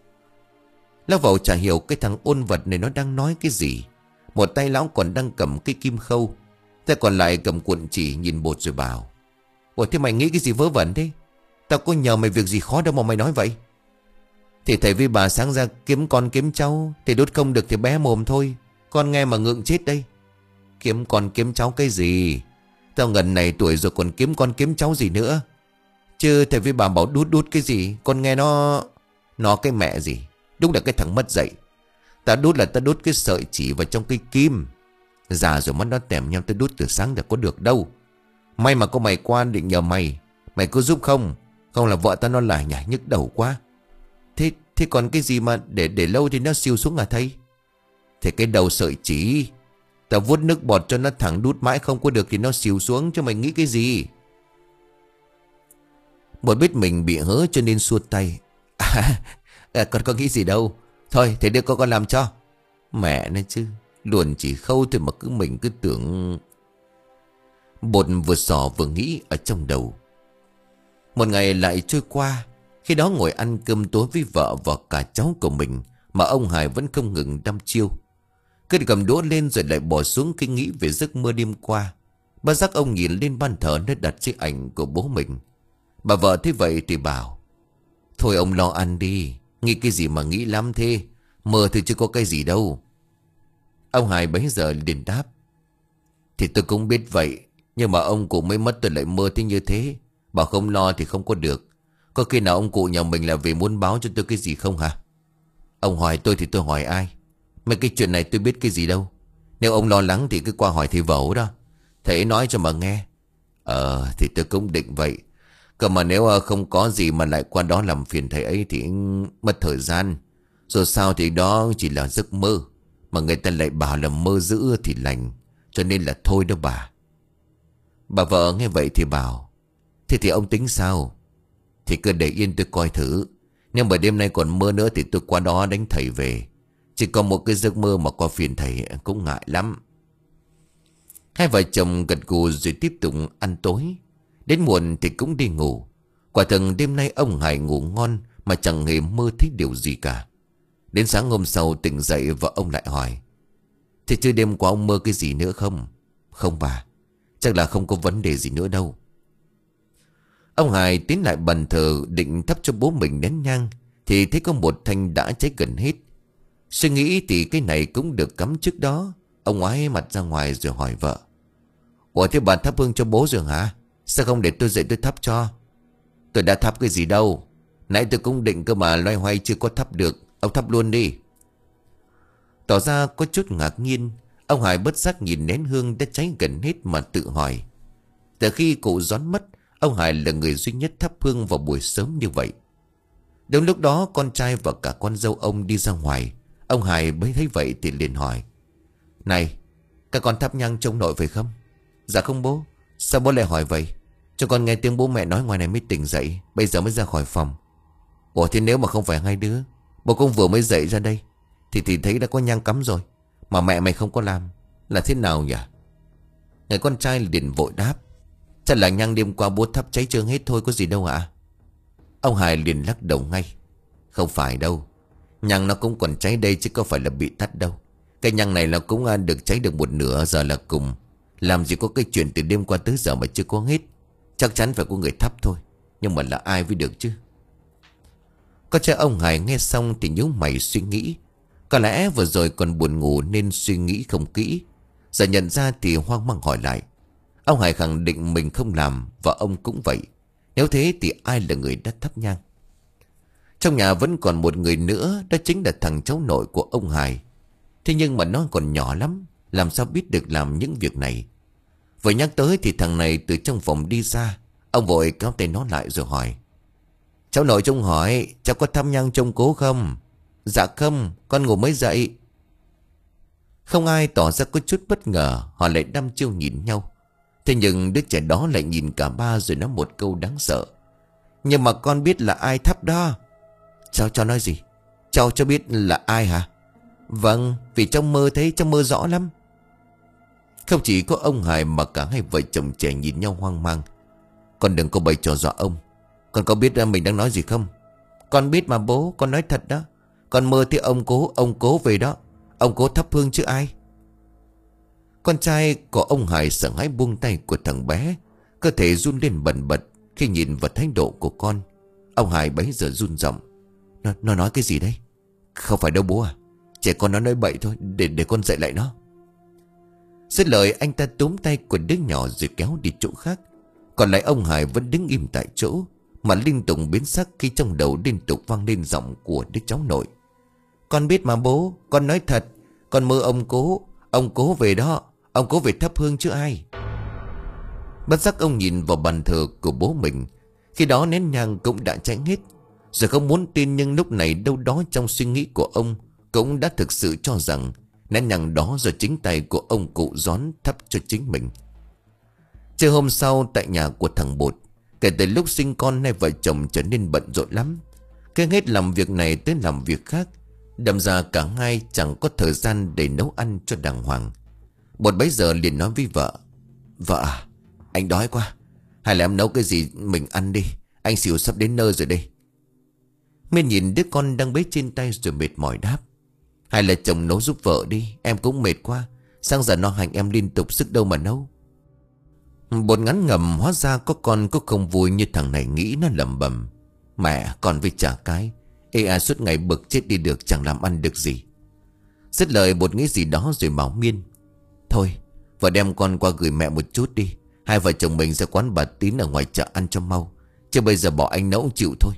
Lão vẩu chả hiểu cái thằng ôn vật này nó đang nói cái gì. Một tay lão còn đang cầm cái kim khâu. Tay còn lại cầm cuộn chỉ nhìn Bột rồi bảo. Ủa thế mày nghĩ cái gì vớ vẩn thế? Tao có nhờ mày việc gì khó đâu mà mày nói vậy. Thì thầy với bà sáng ra kiếm con kiếm cháu, thì đốt không được thì bé mồm thôi. Con nghe mà ngượng chết đây. Kiếm con kiếm cháu cái gì? Tao ngần này tuổi rồi còn kiếm con kiếm cháu gì nữa. Chứ thầy với bà bảo đút đút cái gì? Con nghe nó... Nó cái mẹ gì? Đúng là cái thằng mất dạy. Ta đút là ta đút cái sợi chỉ vào trong cây kim. Già rồi mắt nó tèm nhau, ta đút từ sáng đã có được đâu. May mà có mày qua định nhờ mày. Mày có giúp không? Không là vợ ta nó lải nhải nhức đầu quá. Thế thế còn cái gì mà để để lâu thì nó siêu xuống à thầy? Thế cái đầu sợi chỉ. Ta vuốt nước bọt cho nó thẳng, đút mãi không có được thì nó xìu xuống, cho mày nghĩ cái gì? Một biết mình bị hớ cho nên xua tay. À, à con có nghĩ gì đâu. Thôi thế đưa con con làm cho. Mẹ nó chứ, luôn chỉ khâu thôi mà cứ mình cứ tưởng. Bột vừa sò vừa nghĩ ở trong đầu. Một ngày lại trôi qua. Khi đó ngồi ăn cơm tối với vợ và cả cháu của mình, mà ông Hải vẫn không ngừng đăm chiêu. Cứ cầm đũa lên rồi lại bỏ xuống khi nghĩ về giấc mơ đêm qua. Bất giác ông nhìn lên ban thờ nơi đặt chiếc ảnh của bố mình. Bà vợ thấy vậy thì bảo: Thôi ông lo ăn đi. Nghĩ cái gì mà nghĩ lắm thế? Mơ thì chưa có cái gì đâu. Ông Hải bấy giờ liền đáp: Thì tôi cũng biết vậy, nhưng mà ông cụ mới mất tôi lại mơ thế như thế. Bảo không lo thì không có được. Có khi nào ông cụ nhà mình là vì muốn báo cho tôi cái gì không hả? Ông hỏi tôi thì tôi hỏi ai? Mấy cái chuyện này tôi biết cái gì đâu. Nếu ông lo lắng thì cứ qua hỏi thầy Vẩu đó. Thầy nói cho mà nghe. Ờ thì tôi cũng định vậy. Cơ mà nếu không có gì mà lại qua đó làm phiền thầy ấy thì mất thời gian. Rồi sao thì đó chỉ là giấc mơ. Mà người ta lại bảo là mơ dữ thì lành. Cho nên là thôi đó bà. Bà vợ nghe vậy thì bảo: Thế thì ông tính sao? Thì cứ để yên tôi coi thử. Nhưng mà đêm nay còn mơ nữa thì tôi qua đó đánh thầy về. Chỉ còn một cái giấc mơ mà qua phiền thầy cũng ngại lắm. Hai vợ chồng gật gù rồi tiếp tục ăn tối. Đến muộn thì cũng đi ngủ. Quả thật đêm nay ông Hải ngủ ngon mà chẳng hề mơ thấy điều gì cả. Đến sáng hôm sau tỉnh dậy và ông lại hỏi: Thế chứ đêm qua ông mơ cái gì nữa không? Không bà, chắc là không có vấn đề gì nữa đâu. Ông Hải tiến lại bàn thờ định thắp cho bố mình nén nhang thì thấy có một thanh đã cháy gần hết. Suy nghĩ thì cái này cũng được cắm trước đó. Ông ngoái mặt ra ngoài rồi hỏi vợ: Ủa thế bà thắp hương cho bố rồi hả? Sao không để tôi dậy tôi thắp cho? Tôi đã thắp cái gì đâu. Nãy tôi cũng định cơ mà loay hoay chưa có thắp được. Ông thắp luôn đi. Tỏ ra có chút ngạc nhiên, ông Hải bất giác nhìn nén hương đã cháy gần hết mà tự hỏi: Từ khi cụ Doãn mất, ông Hải là người duy nhất thắp hương vào buổi sớm như vậy. Đúng lúc đó con trai và cả con dâu ông đi ra ngoài. Ông Hải mới thấy vậy thì liền hỏi: Này, các con thắp nhang trông nội phải không? Dạ không bố. Sao bố lại hỏi vậy? Cho con nghe tiếng bố mẹ nói ngoài này mới tỉnh dậy, bây giờ mới ra khỏi phòng. Ủa thế nếu mà không phải hai đứa, bố cũng vừa mới dậy ra đây Thì thì thấy đã có nhang cắm rồi, mà mẹ mày không có làm, là thế nào nhỉ? Người con trai liền vội đáp: Chắc là nhang đêm qua bố thắp cháy trơn hết thôi, có gì đâu ạ. Ông Hải liền lắc đầu ngay: Không phải đâu, nhang nó cũng còn cháy đây chứ có phải là bị tắt đâu. Cái nhang này là cũng được cháy được một nửa giờ là cùng. Làm gì có cái chuyện từ đêm qua tới giờ mà chưa có hết. Chắc chắn phải có người thắp thôi, nhưng mà là ai mới được chứ. Con trai ông Hải nghe xong thì nhíu mày suy nghĩ. Có lẽ vừa rồi còn buồn ngủ nên suy nghĩ không kỹ. Giờ nhận ra thì hoang mang hỏi lại. Ông Hải khẳng định mình không làm, và ông cũng vậy. Nếu thế thì ai là người đã thắp nhang? Trong nhà vẫn còn một người nữa, đó chính là thằng cháu nội của ông Hải. Thế nhưng mà nó còn nhỏ lắm, làm sao biết được làm những việc này. Vừa nhắc tới thì thằng này từ trong phòng đi ra. Ông vội kéo tay nó lại rồi hỏi: Cháu nội trông hỏi cháu có thắp nhang trông cố không? Dạ không, con ngủ mới dậy. Không ai tỏ ra có chút bất ngờ. Họ lại đăm chiêu nhìn nhau. Thế nhưng đứa trẻ đó lại nhìn cả ba rồi nói một câu đáng sợ: Nhưng mà con biết là ai thắp đó. Cháu cháu nói gì? Cháu cho biết là ai hả? Vâng, vì trong mơ thấy, trong mơ rõ lắm. Không chỉ có ông Hải mà cả hai vợ chồng trẻ nhìn nhau hoang mang. Con đừng có bày trò dọa ông. Con có biết mình đang nói gì không? Con biết mà bố, con nói thật đó. Con mơ thấy ông cố, ông cố về đó. Ông cố thắp hương chứ ai. Con trai của ông Hải sợ hãi buông tay của thằng bé. Cơ thể run lên bần bật khi nhìn vào thái độ của con. Ông Hải bấy giờ run giọng: Nó, nó nói cái gì đấy? Không phải đâu bố à, trẻ con nó nói bậy thôi, Để để con dạy lại nó. Dứt lời anh ta túm tay của đứa nhỏ rồi kéo đi chỗ khác. Còn lại ông Hải vẫn đứng im tại chỗ, mà liên tục biến sắc khi trong đầu liên tục vang lên giọng của đứa cháu nội. Con biết mà bố, con nói thật. Con mơ ông cố, ông cố về đó. Ông cố về thắp hương chứ ai. Bất giác ông nhìn vào bàn thờ của bố mình. Khi đó nén nhang cũng đã cháy hết. Rồi không muốn tin, nhưng lúc này đâu đó trong suy nghĩ của ông cũng đã thực sự cho rằng nén nhang đó do chính tay của ông cụ Gión thắp cho chính mình. Chiều hôm sau tại nhà của thằng Bột, kể từ lúc sinh con, hai vợ chồng trở nên bận rộn lắm. Cứ hết làm việc này tới làm việc khác, đâm ra cả hai chẳng có thời gian để nấu ăn cho đàng hoàng. Bột bấy giờ liền nói với vợ: Vợ à, anh đói quá, hay là em nấu cái gì mình ăn đi, anh xỉu sắp đến nơi rồi đây. Miên nhìn đứa con đang bế trên tay rồi mệt mỏi đáp: Hay là chồng nấu giúp vợ đi, em cũng mệt quá. Sáng giờ nó hành em liên tục, sức đâu mà nấu. Bột ngắn ngầm, hóa ra có con có không vui như thằng này nghĩ. Nó lẩm bẩm: Mẹ, con với chả cái ê à, suốt ngày bực chết đi được, chẳng làm ăn được gì. Dứt lời Bột nghĩ gì đó rồi bảo Miên: Thôi vợ đem con qua gửi mẹ một chút đi, hai vợ chồng mình ra quán bà Tín ở ngoài chợ ăn cho mau, chứ bây giờ bỏ anh nấu chịu thôi.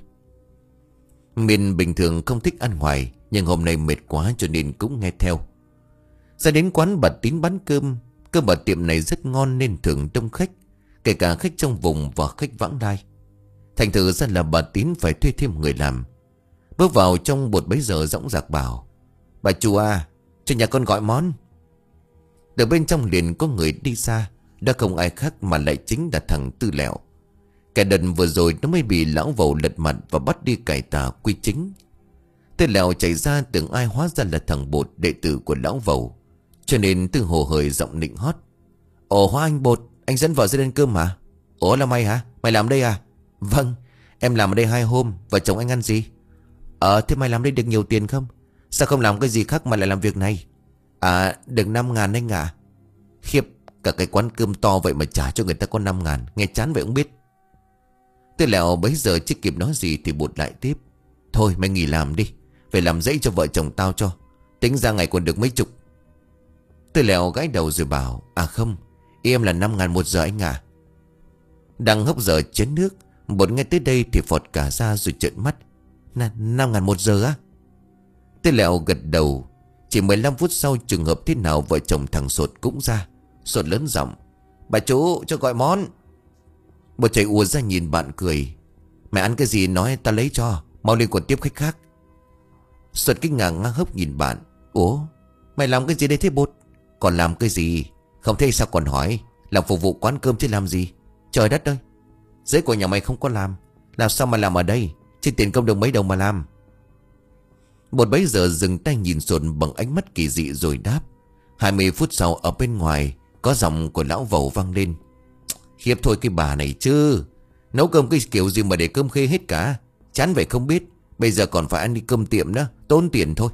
Miên bình thường không thích ăn ngoài, nhưng hôm nay mệt quá cho nên cũng nghe theo. Ra đến quán bà Tín bán cơm. Cơm ở tiệm này rất ngon nên thường đông khách, kể cả khách trong vùng và khách vãng lai. Thành thử ra là bà Tín phải thuê thêm người làm. Bước vào trong, Bột bấy giờ dõng dạc bảo: Bà chủ à, cho nhà con gọi món. Từ bên trong liền có người đi ra. Đã không ai khác mà lại chính là thằng Tư Lẹo. Kẻ đần vừa rồi nó mới bị lão Vầu lật mặt và bắt đi cải tà quy chính. Tư Lẹo chạy ra tưởng ai, hóa ra là thằng Bột, đệ tử của lão Vầu. Cho nên Tư hồ hởi giọng nịnh hót: Ồ, hóa anh Bột, anh dẫn vợ ra lên cơm hả? Ủa là mày hả? Mày làm đây à? Vâng, em làm ở đây hai hôm. Vợ chồng anh ăn gì? Ờ, thế mày làm đây được nhiều tiền không? Sao không làm cái gì khác mà lại làm việc này? À, được năm ngàn anh ạ. À? Khiếp, cả cái quán cơm to vậy mà trả cho người ta có năm ngàn, nghe chán vậy không biết. Tư Lẹo bấy giờ chưa kịp nói gì thì Bột lại tiếp: Thôi mày nghỉ làm đi, về làm dãy cho vợ chồng tao cho. Tính ra ngày còn được mấy chục. Tư Lẹo gãi đầu rồi bảo: À không, ý em là năm ngàn một giờ anh à. Đang hốc giờ chén nước, Bột nghe tới đây thì phọt cả ra rồi trợn mắt: Năm ngàn một giờ á? Tư Lẹo gật đầu. Chỉ mười lăm phút sau, trường hợp thế nào vợ chồng thằng Sột cũng ra. Sột lớn giọng: Bà chủ cho gọi món. Bột chạy ùa ra nhìn bạn cười: Mày ăn cái gì nói ta lấy cho, mau lên còn tiếp khách khác. Sột kinh ngạc ngang hốc nhìn bạn: Ủa, mày làm cái gì đây thế Bột? Còn làm cái gì? Không thấy sao còn hỏi? Làm phục vụ quán cơm chứ làm gì? Trời đất ơi, giấy của nhà mày không có làm, làm sao mà làm ở đây? Chứ tiền công được mấy đồng mà làm. Bột bấy giờ dừng tay nhìn Sột bằng ánh mắt kỳ dị rồi đáp: Hai mươi phút sau, ở bên ngoài có giọng của lão Vầu vang lên: Khiếp thôi cái bà này chứ, nấu cơm cái kiểu gì mà để cơm khê hết cả. Chán vậy không biết, bây giờ còn phải ăn đi cơm tiệm đó, tốn tiền thôi.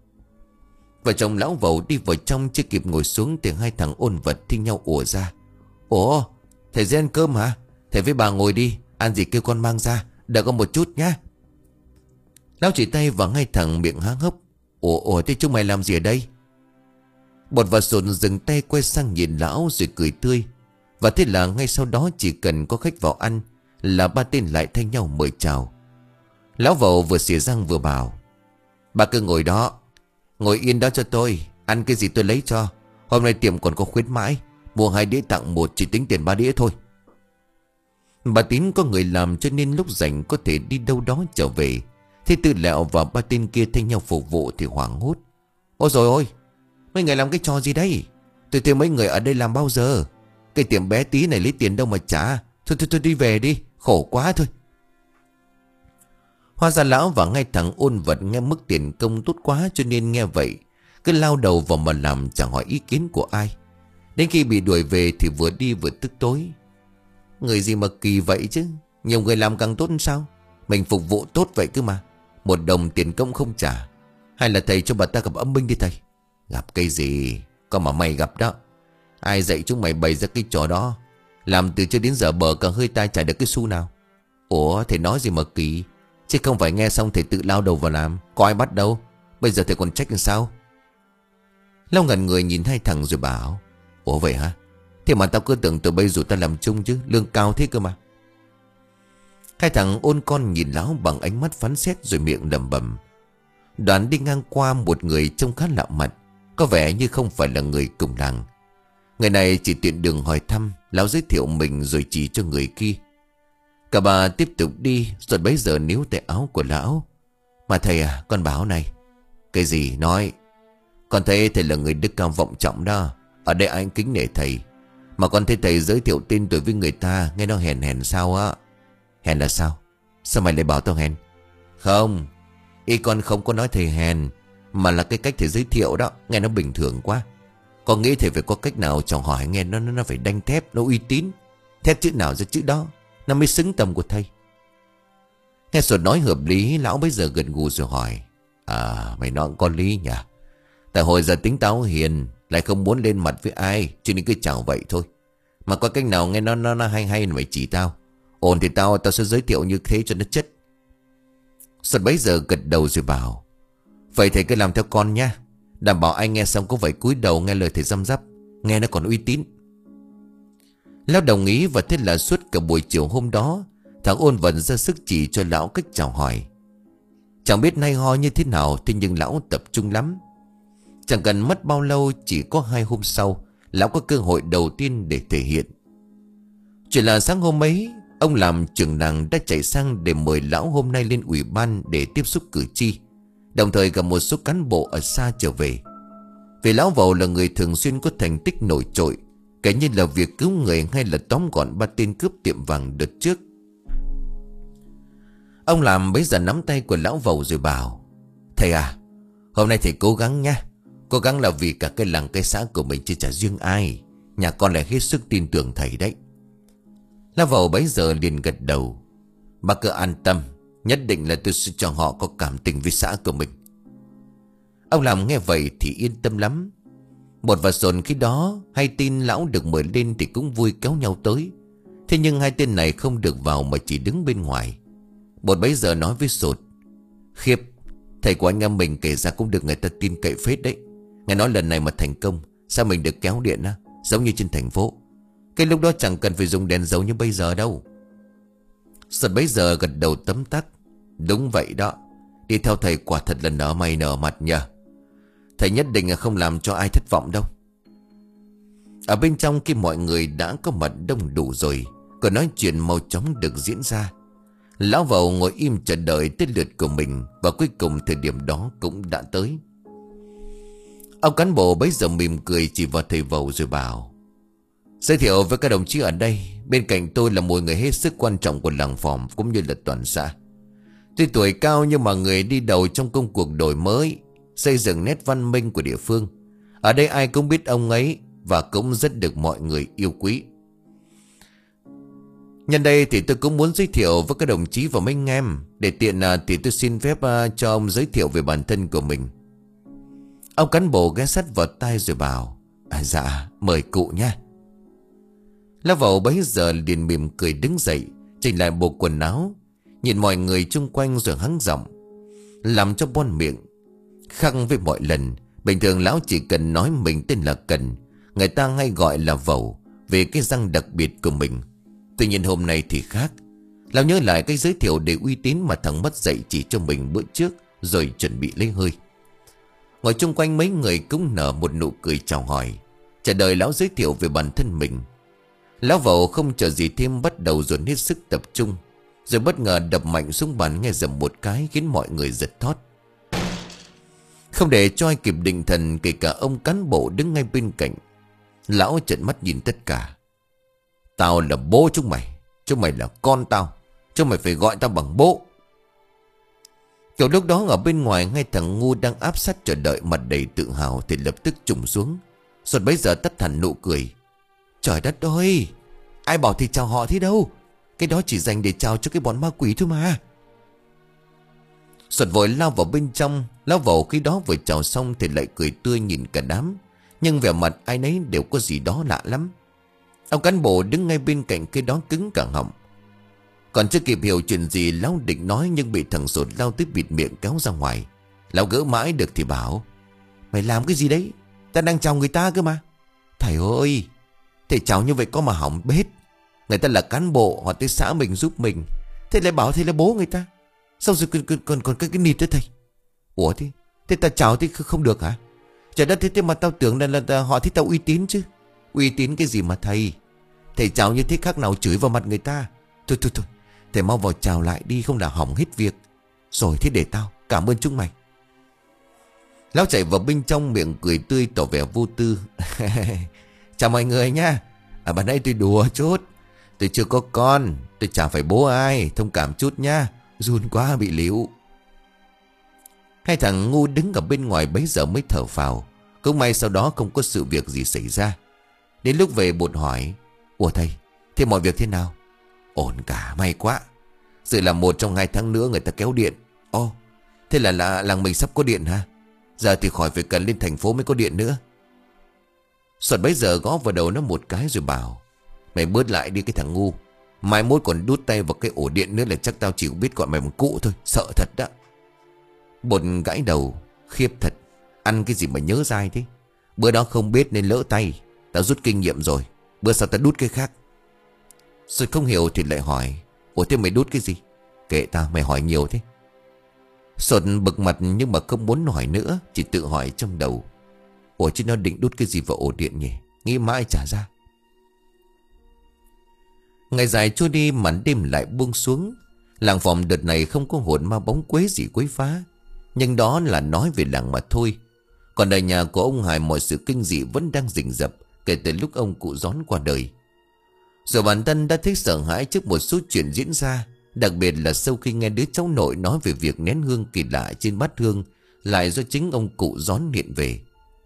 Vợ chồng lão Vầu đi vào trong, chưa kịp ngồi xuống thì hai thằng ôn vật thi nhau ùa ra: Ủa, thầy dễ ăn cơm hả? Thầy với bà ngồi đi, ăn gì kêu con mang ra, đợi con một chút nhá. Lão chỉ tay vào hai thằng miệng há hốc: Ủa, ủa thế chúng mày làm gì ở đây? Bột và Sột dừng tay quay sang nhìn lão rồi cười tươi. Và thế là ngay sau đó, chỉ cần có khách vào ăn là ba tên lại thay nhau mời chào. Lão Vầu vừa xỉa răng vừa bảo: Bà cứ ngồi đó, ngồi yên đó cho tôi. Ăn cái gì tôi lấy cho. Hôm nay tiệm còn có khuyến mãi, mua hai đĩa tặng một, chỉ tính tiền ba đĩa thôi. Bà Tín có người làm cho nên lúc rảnh có thể đi đâu đó trở về. Thế Tư Lẹo và ba tên kia thay nhau phục vụ thì hoảng hốt: Ôi rồi ôi, mấy người làm cái trò gì đấy? Tôi thấy mấy người ở đây làm bao giờ? Cái tiệm bé tí này lấy tiền đâu mà trả. Thôi thôi thôi đi về đi, khổ quá thôi. Hóa ra lão và ngay thằng ôn vật nghe mức tiền công tốt quá, cho nên nghe vậy cứ lao đầu vào mà làm, chẳng hỏi ý kiến của ai. Đến khi bị đuổi về thì vừa đi vừa tức tối: Người gì mà kỳ vậy chứ, nhiều người làm càng tốt sao? Mình phục vụ tốt vậy cơ mà, một đồng tiền công không trả. Hay là thầy cho bà ta gặp âm binh đi thầy? Gặp cái gì, có mà mày gặp đó. Ai dạy chúng mày bày ra cái trò đó? Làm từ trước đến giờ bờ cả hơi tai chả được cái xu nào. Ủa thầy nói gì mà kỳ? Chứ không phải nghe xong thầy tự lao đầu vào làm. Có ai bắt đâu. Bây giờ thầy còn trách làm sao? Lão ngẩn người nhìn hai thằng rồi bảo: Ủa vậy hả? Thế mà tao cứ tưởng tụi bây rủ tao làm chung chứ. Lương cao thế cơ mà. Hai thằng ôn con nhìn lão bằng ánh mắt phán xét rồi miệng lẩm bẩm. Đoàn đi ngang qua một người trông khá lạ mặt, có vẻ như không phải là người cùng làng. Người này chỉ tiện đường hỏi thăm. Lão giới thiệu mình rồi chỉ cho người kia. Cả bà tiếp tục đi. Rồi bấy giờ níu tay áo của lão: Mà thầy à, con bảo này. Cái gì nói? Con thấy thầy là người đức cao vọng trọng đó. Ở đây anh kính nể thầy. Mà con thấy thầy giới thiệu tên tuổi với người ta, nghe nó hèn hèn sao á. Hèn là sao? Sao mày lại bảo tao hèn? Không, ý con không có nói thầy hèn, mà là cái cách thầy giới thiệu đó, nghe nó bình thường quá. Con nghĩ thầy phải có cách nào chào hỏi nghe nó nó phải đanh thép, nó uy tín. Thép chữ nào ra chữ đó, nó mới xứng tầm của thầy. Nghe Sột nói hợp lý, lão bây giờ gật gù rồi hỏi: À, mày nói cũng có lý nhỉ. Tại hồi giờ tính tao hiền, lại không muốn lên mặt với ai, cho nên cứ chào vậy thôi. Mà có cách nào nghe nó nó, nó hay hay mày chỉ tao. Ổn thì tao tao sẽ giới thiệu như thế cho nó chất. Sột bấy giờ gật đầu rồi bảo: Vậy thầy cứ làm theo con nha. Đảm bảo anh nghe xong có phải cúi đầu nghe lời thầy răm rắp, nghe nó còn uy tín. Lão đồng ý. Và thế là suốt cả buổi chiều hôm đó, thằng ôn vẫn ra sức chỉ cho lão cách chào hỏi. Chẳng biết nay ho như thế nào, thế nhưng lão tập trung lắm. Chẳng cần mất bao lâu, chỉ có hai hôm sau, lão có cơ hội đầu tiên để thể hiện. Chỉ là sáng hôm ấy, ông làm trưởng làng đã chạy sang để mời lão hôm nay lên ủy ban để tiếp xúc cử tri, đồng thời gặp một số cán bộ ở xa trở về. Vì lão Vầu là người thường xuyên có thành tích nổi trội, kể như là việc cứu người hay là tóm gọn ba tên cướp tiệm vàng đợt trước. Ông làm bấy giờ nắm tay của lão Vầu rồi bảo: Thầy à, hôm nay thầy cố gắng nha. Cố gắng là vì cả cái làng cái xã của mình, chứ chả riêng ai. Nhà con lại hết sức tin tưởng thầy đấy. Lão Vầu bấy giờ liền gật đầu: Bác cứ an tâm, nhất định là tôi sẽ cho họ có cảm tình với xã của mình. Ông làm nghe vậy thì yên tâm lắm. Một và Sồn khi đó hay tin lão được mời lên thì cũng vui kéo nhau tới. Thế nhưng hai tên này không được vào mà chỉ đứng bên ngoài. Một bấy giờ nói với Sột: Khiếp, thầy của anh em mình kể ra cũng được người ta tin cậy phết đấy. Nghe nói lần này mà thành công, sao mình được kéo điện á, giống như trên thành phố. Cái lúc đó chẳng cần phải dùng đèn dầu như bây giờ đâu. Sột bấy giờ gật đầu tấm tắc: Đúng vậy đó. Đi theo thầy quả thật là nở mày nở mặt nhờ. Thầy nhất định là không làm cho ai thất vọng đâu. Ở bên trong khi mọi người đã có mặt đông đủ rồi, cuộc nói chuyện mau chóng được diễn ra. Lão Vầu ngồi im chờ đợi tới lượt của mình. Và cuối cùng thời điểm đó cũng đã tới. Ông cán bộ bấy giờ mỉm cười chỉ vào thầy Vầu rồi bảo: Giới thiệu với các đồng chí ở đây, bên cạnh tôi là một người hết sức quan trọng của làng Phòm cũng như là toàn xã. Tuy tuổi cao nhưng mà người đi đầu trong công cuộc đổi mới, xây dựng nét văn minh của địa phương. Ở đây ai cũng biết ông ấy và cũng rất được mọi người yêu quý. Nhân đây thì tôi cũng muốn giới thiệu với các đồng chí và mấy anh em. Để tiện thì tôi xin phép cho ông giới thiệu về bản thân của mình. Ông cán bộ ghé sát vào tai rồi bảo: À dạ, mời cụ nha. Lão Vầu bấy giờ liền mỉm cười đứng dậy, chỉnh lại bộ quần áo, nhìn mọi người chung quanh rồi hắng giọng, làm cho bon miệng. Khác với mọi lần, bình thường lão chỉ cần nói mình tên là Cần, người ta hay gọi là Vầu về cái răng đặc biệt của mình. Tuy nhiên hôm nay thì khác. Lão nhớ lại cái giới thiệu để uy tín mà thằng mất dạy chỉ cho mình bữa trước, rồi chuẩn bị lấy hơi. Ngồi chung quanh mấy người cũng nở một nụ cười chào hỏi, chờ đợi lão giới thiệu về bản thân mình. Lão Vầu không chờ gì thêm bắt đầu dồn hết sức tập trung, rồi bất ngờ đập mạnh xuống bàn nghe rầm một cái khiến mọi người giật thót. Không để cho ai kịp định thần, kể cả ông cán bộ đứng ngay bên cạnh, lão trợn mắt nhìn tất cả. Tao là bố chúng mày, chúng mày là con tao, chúng mày phải gọi tao bằng bố. Kiểu lúc đó ở bên ngoài, ngay thằng ngu đang áp sát chờ đợi mặt đầy tự hào thì lập tức trùng xuống. Rồi bấy giờ tắt hẳn nụ cười. Trời đất ơi, ai bảo thì chào họ thế đâu, cái đó chỉ dành để chào cho cái bọn ma quỷ thôi mà. Sột vội lao vào bên trong. Lão Vầu khi đó vừa chào xong thì lại cười tươi nhìn cả đám, nhưng vẻ mặt ai nấy đều có gì đó lạ lắm. Ông cán bộ đứng ngay bên cạnh cái đó cứng cả họng. Còn chưa kịp hiểu chuyện gì Lão định nói, nhưng bị thằng Sột lao tới bịt miệng kéo ra ngoài. Lão gỡ mãi được thì bảo: Mày làm cái gì đấy? Ta đang chào người ta cơ mà. Thầy ơi, thầy chào như vậy có mà hỏng bết. Người ta là cán bộ, họ tới xã mình giúp mình, thế lại bảo thầy là bố người ta. Sao rồi còn, còn, còn, còn cái, cái nịt đó thầy? Ủa thế, thế ta chào thì không được hả? Trời đất, thế, thế mà tao tưởng là, là, là họ thấy tao uy tín chứ. Uy tín cái gì mà thầy? Thầy chào như thế khác nào chửi vào mặt người ta. Thôi thôi thôi, thầy mau vào chào lại đi, không là hỏng hết việc. Rồi thế để tao, cảm ơn chúng mày. Lão chạy vào bên trong, miệng cười tươi tỏ vẻ vô tư. Chào mọi người nha. À bà nãy tôi đùa chút, tôi chưa có con, tôi chả phải bố ai, thông cảm chút nha. Run quá bị líu. Hai thằng ngu đứng ở bên ngoài bấy giờ mới thở phào. Cũng may sau đó không có sự việc gì xảy ra. Đến lúc về Bột hỏi: Ủa thầy, thế mọi việc thế nào? Ổn cả, may quá. Dự là một trong hai tháng nữa người ta kéo điện. Ồ, thế là, là làng mình sắp có điện hả? Giờ thì khỏi phải cần lên thành phố mới có điện nữa. Soạt bấy giờ gõ vào đầu nó một cái rồi bảo: Mày bớt lại đi cái thằng ngu. Mai mốt còn đút tay vào cái ổ điện nữa là chắc tao chỉ biết gọi mày bằng cụ thôi. Sợ thật đó. Bột gãi đầu: Khiếp thật, ăn cái gì mà nhớ dai thế. Bữa đó không biết nên lỡ tay. Tao rút kinh nghiệm rồi, bữa sau tao đút cái khác. Rồi không hiểu thì lại hỏi: Ủa thế mày đút cái gì? Kệ tao, mày hỏi nhiều thế. Sột bực mặt nhưng mà không muốn hỏi nữa, chỉ tự hỏi trong đầu: Ủa chứ nó định đút cái gì vào ổ điện nhỉ? Nghĩ mãi trả ra. Ngày dài trôi đi, màn đêm lại buông xuống. Làng Phòm đợt này không có hồn ma bóng quế gì quấy phá, nhưng đó là nói về làng mà thôi. Còn ở nhà của ông Hải, mọi sự kinh dị vẫn đang rình rập kể từ lúc ông cụ Gión qua đời. Rồi bản thân đã thấy sợ hãi trước một số chuyện diễn ra, đặc biệt là sau khi nghe đứa cháu nội nói về việc nén hương kỳ lạ trên bát hương lại do chính ông cụ Gión hiện về.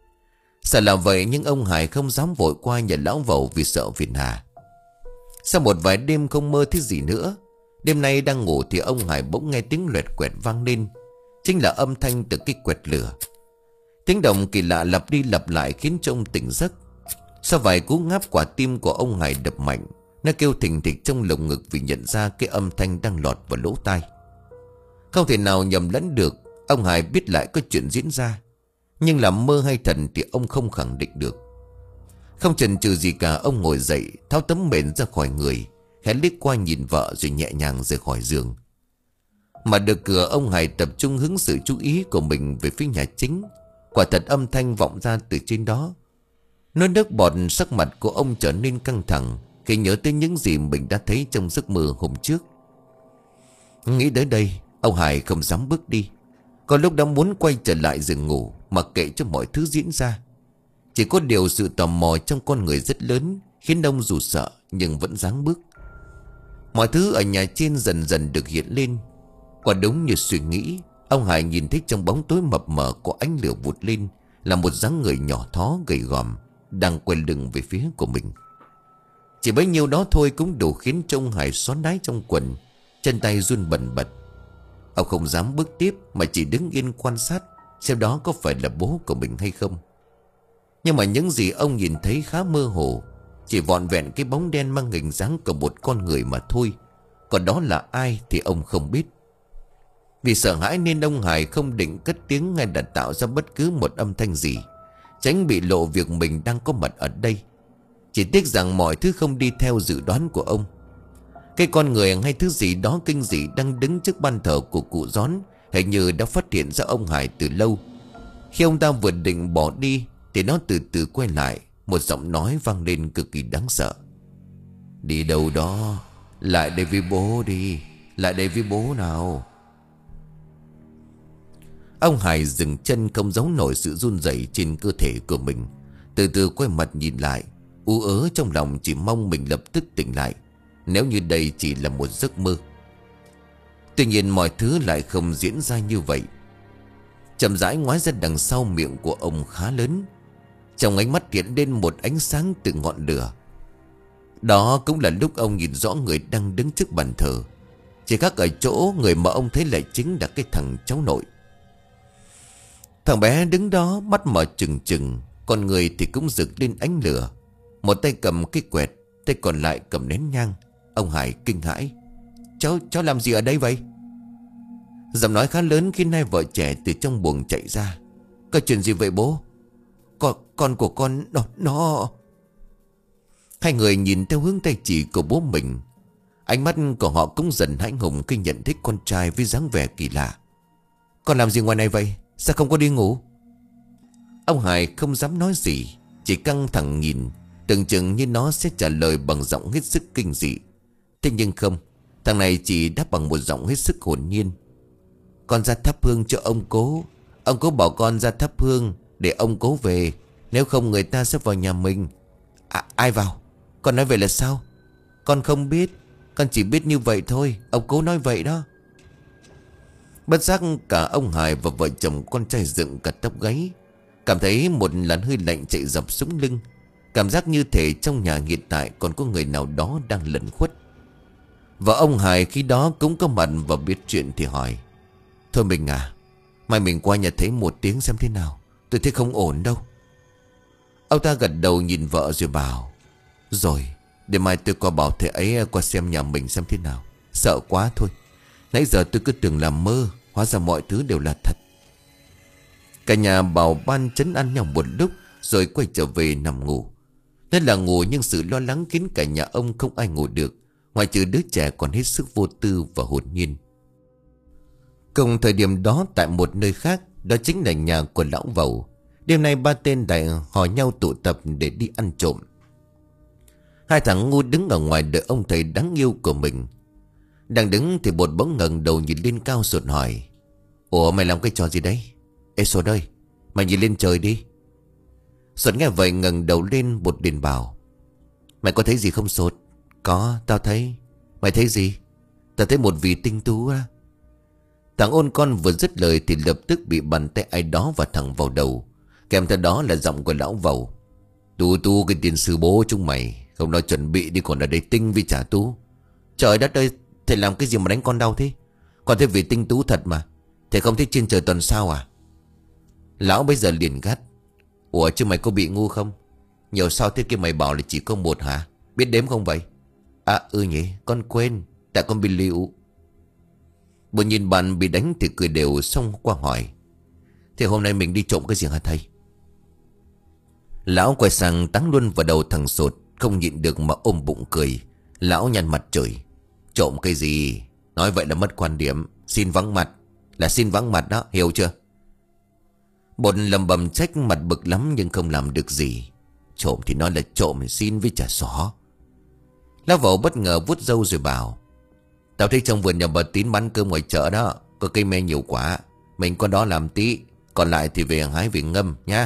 Sợ là vậy, nhưng ông Hải không dám vội qua nhà lão Vầu vì sợ phiền hà. Sau một vài đêm không mơ thấy gì nữa, đêm nay đang ngủ thì ông Hải bỗng nghe tiếng loẹt quẹt vang lên. Chính là âm thanh từ cái quẹt lửa. Tiếng động kỳ lạ lặp đi lặp lại khiến cho ông tỉnh giấc. Sau vài cú ngáp, quả tim của ông Hải đập mạnh. Nó kêu thình thịch trong lồng ngực vì nhận ra cái âm thanh đang lọt vào lỗ tai. Không thể nào nhầm lẫn được, ông Hải biết lại có chuyện diễn ra, nhưng là mơ hay thần thì ông không khẳng định được. Không chần chừ gì cả, ông ngồi dậy, tháo tấm mền ra khỏi người, khẽ liếc qua nhìn vợ rồi nhẹ nhàng rời khỏi giường. Mà được cửa, ông Hải tập trung hướng sự chú ý của mình về phía nhà chính. Quả thật âm thanh vọng ra từ trên đó. Nó nước bọt, sắc mặt của ông trở nên căng thẳng khi nhớ tới những gì mình đã thấy trong giấc mơ hôm trước. Nghĩ tới đây, ông Hải không dám bước đi. Có lúc đã muốn quay trở lại giường ngủ, mặc kệ cho mọi thứ diễn ra. Chỉ có điều sự tò mò trong con người rất lớn, khiến ông dù sợ nhưng vẫn dáng bước. Mọi thứ ở nhà trên dần dần được hiện lên. Quả đúng như suy nghĩ, ông Hải nhìn thấy trong bóng tối mập mờ có ánh lửa vụt lên là một dáng người nhỏ thó gầy gòm đang quay lưng về phía của mình. Chỉ bấy nhiêu đó thôi cũng đủ khiến cho ông Hải xón đái trong quần, chân tay run bần bật. Ông không dám bước tiếp mà chỉ đứng yên quan sát xem đó có phải là bố của mình hay không. Nhưng mà những gì ông nhìn thấy khá mơ hồ, chỉ vọn vẹn cái bóng đen mang hình dáng của một con người mà thôi. Còn đó là ai thì ông không biết. Vì sợ hãi nên ông Hải không định cất tiếng hay đặt tạo ra bất cứ một âm thanh gì, tránh bị lộ việc mình đang có mặt ở đây. Chỉ tiếc rằng mọi thứ không đi theo dự đoán của ông. Cái con người hay thứ gì đó kinh dị đang đứng trước ban thờ của cụ Gión hình như đã phát hiện ra ông Hải từ lâu. Khi ông ta vừa định bỏ đi thì nó từ từ quay lại, một giọng nói vang lên cực kỳ đáng sợ: Đi đâu đó, lại đây với bố đi, lại đây với bố nào. Ông Hải dừng chân, không giấu nổi sự run rẩy trên cơ thể của mình, từ từ quay mặt nhìn lại, ú ớ trong lòng chỉ mong mình lập tức tỉnh lại, nếu như đây chỉ là một giấc mơ. Tuy nhiên mọi thứ lại không diễn ra như vậy. Chậm rãi ngoái ra đằng sau, miệng của ông khá lớn, trong ánh mắt hiện lên một ánh sáng từ ngọn lửa. Đó cũng là lúc ông nhìn rõ người đang đứng trước bàn thờ. Chỉ khác ở chỗ người mà ông thấy lại chính là cái thằng cháu nội. Thằng bé đứng đó mắt mở trừng trừng, con người thì cũng rực lên ánh lửa. Một tay cầm cái quẹt, tay còn lại cầm nén nhang. Ông Hải kinh hãi: cháu, cháu làm gì ở đây vậy? Giọng nói khá lớn khiến hai vợ trẻ từ trong buồng chạy ra. Có chuyện gì vậy bố? Con, con của con nó, nó... Hai người nhìn theo hướng tay chỉ của bố mình. Ánh mắt của họ cũng dần hãi hùng khi nhận thấy con trai với dáng vẻ kỳ lạ. Con làm gì ngoài này vậy? Sao không có đi ngủ? Ông Hải không dám nói gì, chỉ căng thẳng nhìn, tưởng chừng như nó sẽ trả lời bằng giọng hết sức kinh dị. Thế nhưng không, thằng này chỉ đáp bằng một giọng hết sức hồn nhiên. Con ra thắp hương cho ông cố. Ông cố bảo con ra thắp hương để ông cố về, nếu không người ta sẽ vào nhà mình. À, ai vào? Con nói vậy là sao? Con không biết, con chỉ biết như vậy thôi. Ông cố nói vậy đó. Bất giác cả ông Hải và vợ chồng con trai dựng cả tóc gáy, cảm thấy một làn hơi lạnh chạy dọc sống lưng. Cảm giác như thể trong nhà hiện tại còn có người nào đó đang lẩn khuất. Và ông Hải khi đó cũng có mặt và biết chuyện thì hỏi: Thôi mình à, mai mình qua nhà thấy một tiếng xem thế nào. Tôi thấy không ổn đâu. Ông ta gật đầu nhìn vợ rồi bảo: Rồi, để mai tôi qua bảo thầy ấy qua xem nhà mình xem thế nào. Sợ quá thôi. Nãy giờ tôi cứ tưởng là mơ, hóa ra mọi thứ đều là thật. Cả nhà bảo ban trấn an nhau một lúc rồi quay trở về nằm ngủ. Nói là ngủ nhưng sự lo lắng khiến cả nhà ông không ai ngủ được, ngoại trừ đứa trẻ còn hết sức vô tư và hồn nhiên. Cùng thời điểm đó tại một nơi khác, đó chính là nhà của lão Vầu. Đêm nay ba tên đại hò nhau tụ tập để đi ăn trộm. Hai thằng ngu đứng ở ngoài đợi ông thầy đáng yêu của mình. Đang đứng thì Bột bỗng ngẩng đầu nhìn lên cao sột hỏi: Ủa mày làm cái trò gì đấy? Ê Sột ơi, mày nhìn lên trời đi. Sột nghe vậy ngẩng đầu lên. Bột liền bảo: Mày có thấy gì không Sột? Có, tao thấy. Mày thấy gì? Tao thấy một vì tinh tú á. Thằng ôn con vừa dứt lời thì lập tức bị bàn tay ai đó và thẳng vào đầu. Kèm theo đó là giọng của lão Vầu: Tu tu cái tiền sư bố chúng mày, không nói chuẩn bị đi còn ở đây tinh với trả tú. Trời đất ơi, thầy làm cái gì mà đánh con đau thế? Con thấy vì tinh tú thật mà. Thầy không thấy trên trời tuần sao à? Lão bây giờ liền gắt: Ủa chứ mày có bị ngu không? Nhiều sao thế kia mày bảo là chỉ có một hả? Biết đếm không vậy? À ừ nhỉ, con quên. Tại con bị liệu. Bữa nhìn bạn bị đánh thì cười đều xong qua hỏi: Thế hôm nay mình đi trộm cái gì hả thầy? Lão quay sang táng luôn vào đầu thằng Sột, không nhịn được mà ôm bụng cười. Lão nhăn mặt chửi: Trộm cái gì? Nói vậy là mất quan điểm. Xin vắng mặt. Là xin vắng mặt đó, hiểu chưa? Bột lầm bầm trách, mặt bực lắm nhưng không làm được gì. Trộm thì nói là trộm, xin với trả xó. Lão Vẩu bất ngờ vuốt râu rồi bảo: Tao thấy trong vườn nhà bà Tín bán cơm ngoài chợ đó, có cây me nhiều quá. Mình có đó làm tí, còn lại thì về hái về ngâm nha.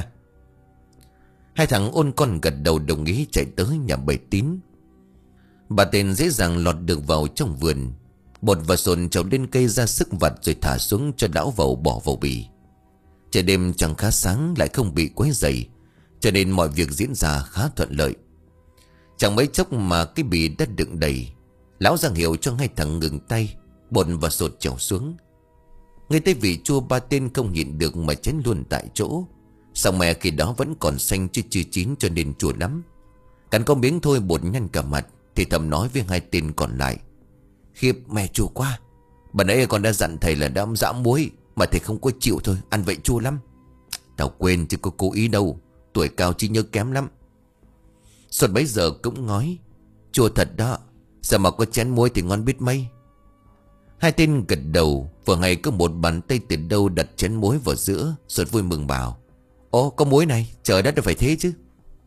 Hai thằng ôn con gật đầu đồng ý chạy tới nhà bà Tín. Bà tên dễ dàng lọt được vào trong vườn. Bột và Sồn trèo lên cây ra sức vặt rồi thả xuống cho lão Vẩu bỏ vào bì. Trời đêm chẳng khá sáng lại không bị quấy rầy, cho nên mọi việc diễn ra khá thuận lợi. Chẳng mấy chốc mà cái bì đã đựng đầy. Lão giang hiệu cho hai thằng ngừng tay. Bột và Sột trèo xuống. Nghe tới vị chua ba tên không nhịn được mà chén luôn tại chỗ. Xong mẹ khi đó vẫn còn xanh chứ chưa chín cho nên chua lắm. Cắn có miếng thôi Bột nhăn cả mặt thì thầm nói với hai tên còn lại: Khiếp mẹ chua quá. Bà nãy con đã dặn thầy là đã dã muối, mà thầy không có chịu thôi, ăn vậy chua lắm. Tao quên chứ có cố ý đâu, tuổi cao trí nhớ kém lắm. Sột bấy giờ cũng nói: Chua thật đó, sao mà có chén muối thì ngon biết mấy. Hai tên gật đầu. Vừa hay có một bàn tay từ đâu đặt chén muối vào giữa. Sột vui mừng bảo: Ồ có muối này, trời đất phải thế chứ.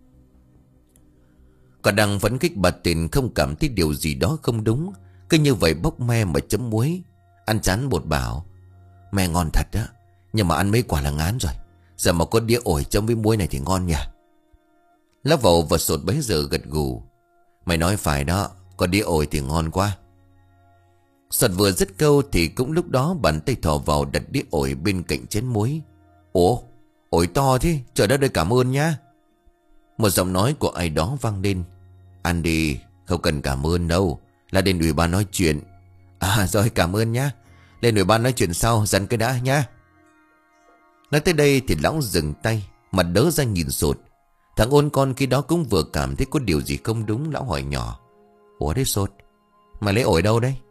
Còn đang phấn khích bà tên không cảm thấy điều gì đó không đúng. Cứ như vậy bốc me mà chấm muối. Ăn chán Bột bảo: Me ngon thật đó, nhưng mà ăn mấy quả là ngán rồi. Giờ mà có đĩa ổi chấm với muối này thì ngon nhỉ. Lão Vẩu và Sột bấy giờ gật gù: Mày nói phải đó, có đĩa ổi thì ngon quá. Sột vừa dứt câu thì cũng lúc đó bàn tay thò vào đặt đĩa ổi bên cạnh chén muối. Ồ, ổi to thế, trời đất ơi cảm ơn nhá. Một giọng nói của ai đó vang lên: Ăn đi, không cần cảm ơn đâu, là đến ủy ban nói chuyện. À rồi cảm ơn nhá, lên ủy ban nói chuyện sau, dặn cái đã nhá. Nói tới đây thì lão dừng tay, mặt đớ ra nhìn Sột. Thằng ôn con khi đó cũng vừa cảm thấy có điều gì không đúng. Lão hỏi nhỏ: Ủa đấy Sột, mày lấy ổi đâu đấy?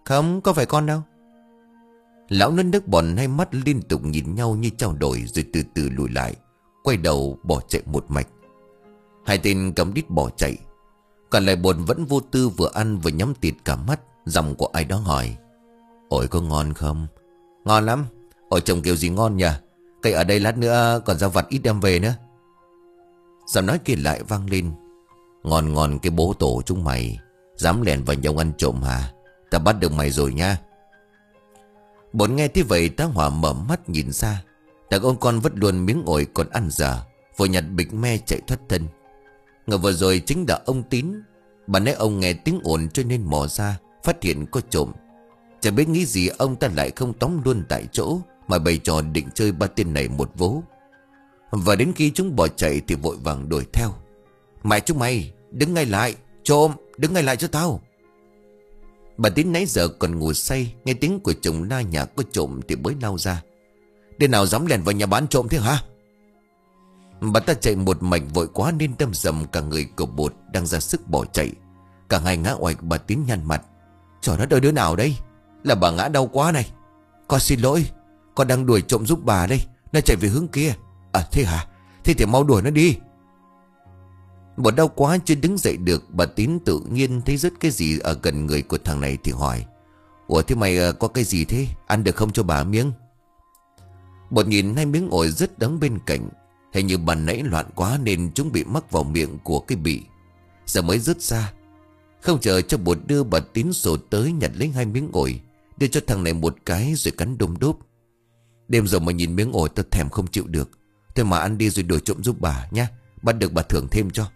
Không, có phải con đâu. Lão nuốt nước bọt, hai mắt liên tục nhìn nhau như trao đổi, rồi từ từ lùi lại, quay đầu bỏ chạy một mạch. Hai tên cầm đít bỏ chạy. Còn lại Bột vẫn vô tư, vừa ăn vừa nhắm tịt cả mắt. Giọng của ai đó hỏi: Ổi có ngon không? Ngon lắm. Ổi chồng kiểu gì ngon nhỉ? Cây ở đây lát nữa còn ra vặt ít đem về nữa. Giọng nói kia lại vang lên: Ngon ngon cái bố tổ chúng mày, dám lèn vào nhau ăn trộm hả? Ta bắt được mày rồi nha. Bột nghe thế vậy tá hỏa mở mắt nhìn ra. Thằng ông con vứt luôn miếng ổi còn ăn dở, vội nhặt bịch me chạy thoát thân. Người vừa rồi chính là ông Tín. Bà nãy ông nghe tiếng ồn cho nên mò ra, phát hiện có trộm. Chẳng biết nghĩ gì ông ta lại không tóm luôn tại chỗ, mà bày trò định chơi ba tên này một vố. Và đến khi chúng bỏ chạy thì vội vàng đuổi theo. Mẹ chúng mày, đứng ngay lại, trộm, đứng ngay lại cho tao. Bà Tín nãy giờ còn ngủ say, nghe tiếng của chồng la nhà có trộm thì mới lao ra. Đứa nào dám lèn vào nhà bán trộm thế hả? Bà ta chạy một mạch vội quá nên đâm dầm cả người của Bột đang ra sức bỏ chạy. Cả hai ngã oạch. Bà Tín nhăn mặt: Trời đất ơi, đứa nào đây? Là bà ngã đau quá này. Con xin lỗi, con đang đuổi trộm giúp bà đây. Nó chạy về hướng kia. À thế hả? Thế thì mau đuổi nó đi. Bột đau quá chưa đứng dậy được. Bà Tín tự nhiên thấy rớt cái gì ở gần người của thằng này thì hỏi: Ủa thế mày có cái gì thế? Ăn được không cho bà miếng? Bột nhìn hai miếng ổi rớt đắng bên cạnh. Hình như bà nãy loạn quá nên chúng bị mắc vào miệng của cái bị, giờ mới rớt ra. Không chờ cho Bột đưa, bà Tín sổ tới nhặt lấy hai miếng ổi, đưa cho thằng này một cái rồi cắn đôm đốp. Đêm rồi mà nhìn miếng ổi tao thèm không chịu được. Thôi mà ăn đi rồi đuổi trộm giúp bà nhá. Bắt được bà thưởng thêm cho.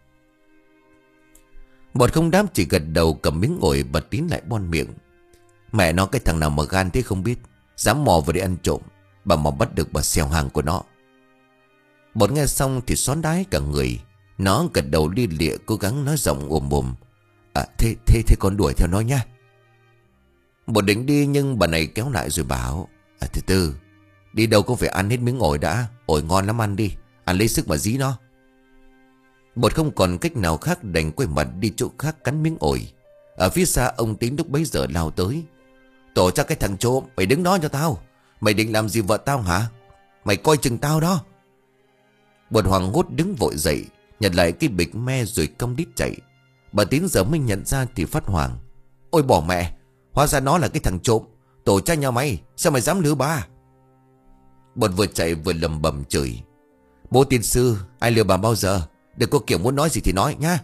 Bột không đáp, chỉ gật đầu cầm miếng ổi. Bà Tín lại bon miệng: Mẹ nó, cái thằng nào mà gan thế không biết, dám mò vào để ăn trộm. Bà mà bắt được bà xèo hàng của nó. Bột nghe xong thì xón đái cả người. Nó gật đầu li lịa, cố gắng nói giọng ồm ồm: À thế thế thế con đuổi theo nó nha. Bột định đi nhưng bà này kéo lại rồi bảo: À từ từ, đi đâu cũng phải ăn hết miếng ổi đã. Ổi ngon lắm, ăn đi, ăn lấy sức mà dí nó. Bột không còn cách nào khác đành quay mặt đi chỗ khác cắn miếng ổi. Ở phía xa ông Tín lúc bấy giờ lao tới: Tổ cho cái thằng trộm, mày đứng đó cho tao. Mày định làm gì vợ tao hả? Mày coi chừng tao đó. Bột hoảng hốt đứng vội dậy, nhặt lại cái bịch me rồi cong đít chạy. Bà Tín giờ mới nhận ra thì phát hoảng: Ôi bỏ mẹ, hóa ra nó là cái thằng trộm. Tổ cha nhà mày, sao mày dám lừa bà? Bột vừa chạy vừa lầm bầm chửi: Bố tiên sư, ai lừa bà bao giờ? Đừng có kiểu muốn nói gì thì nói nhá.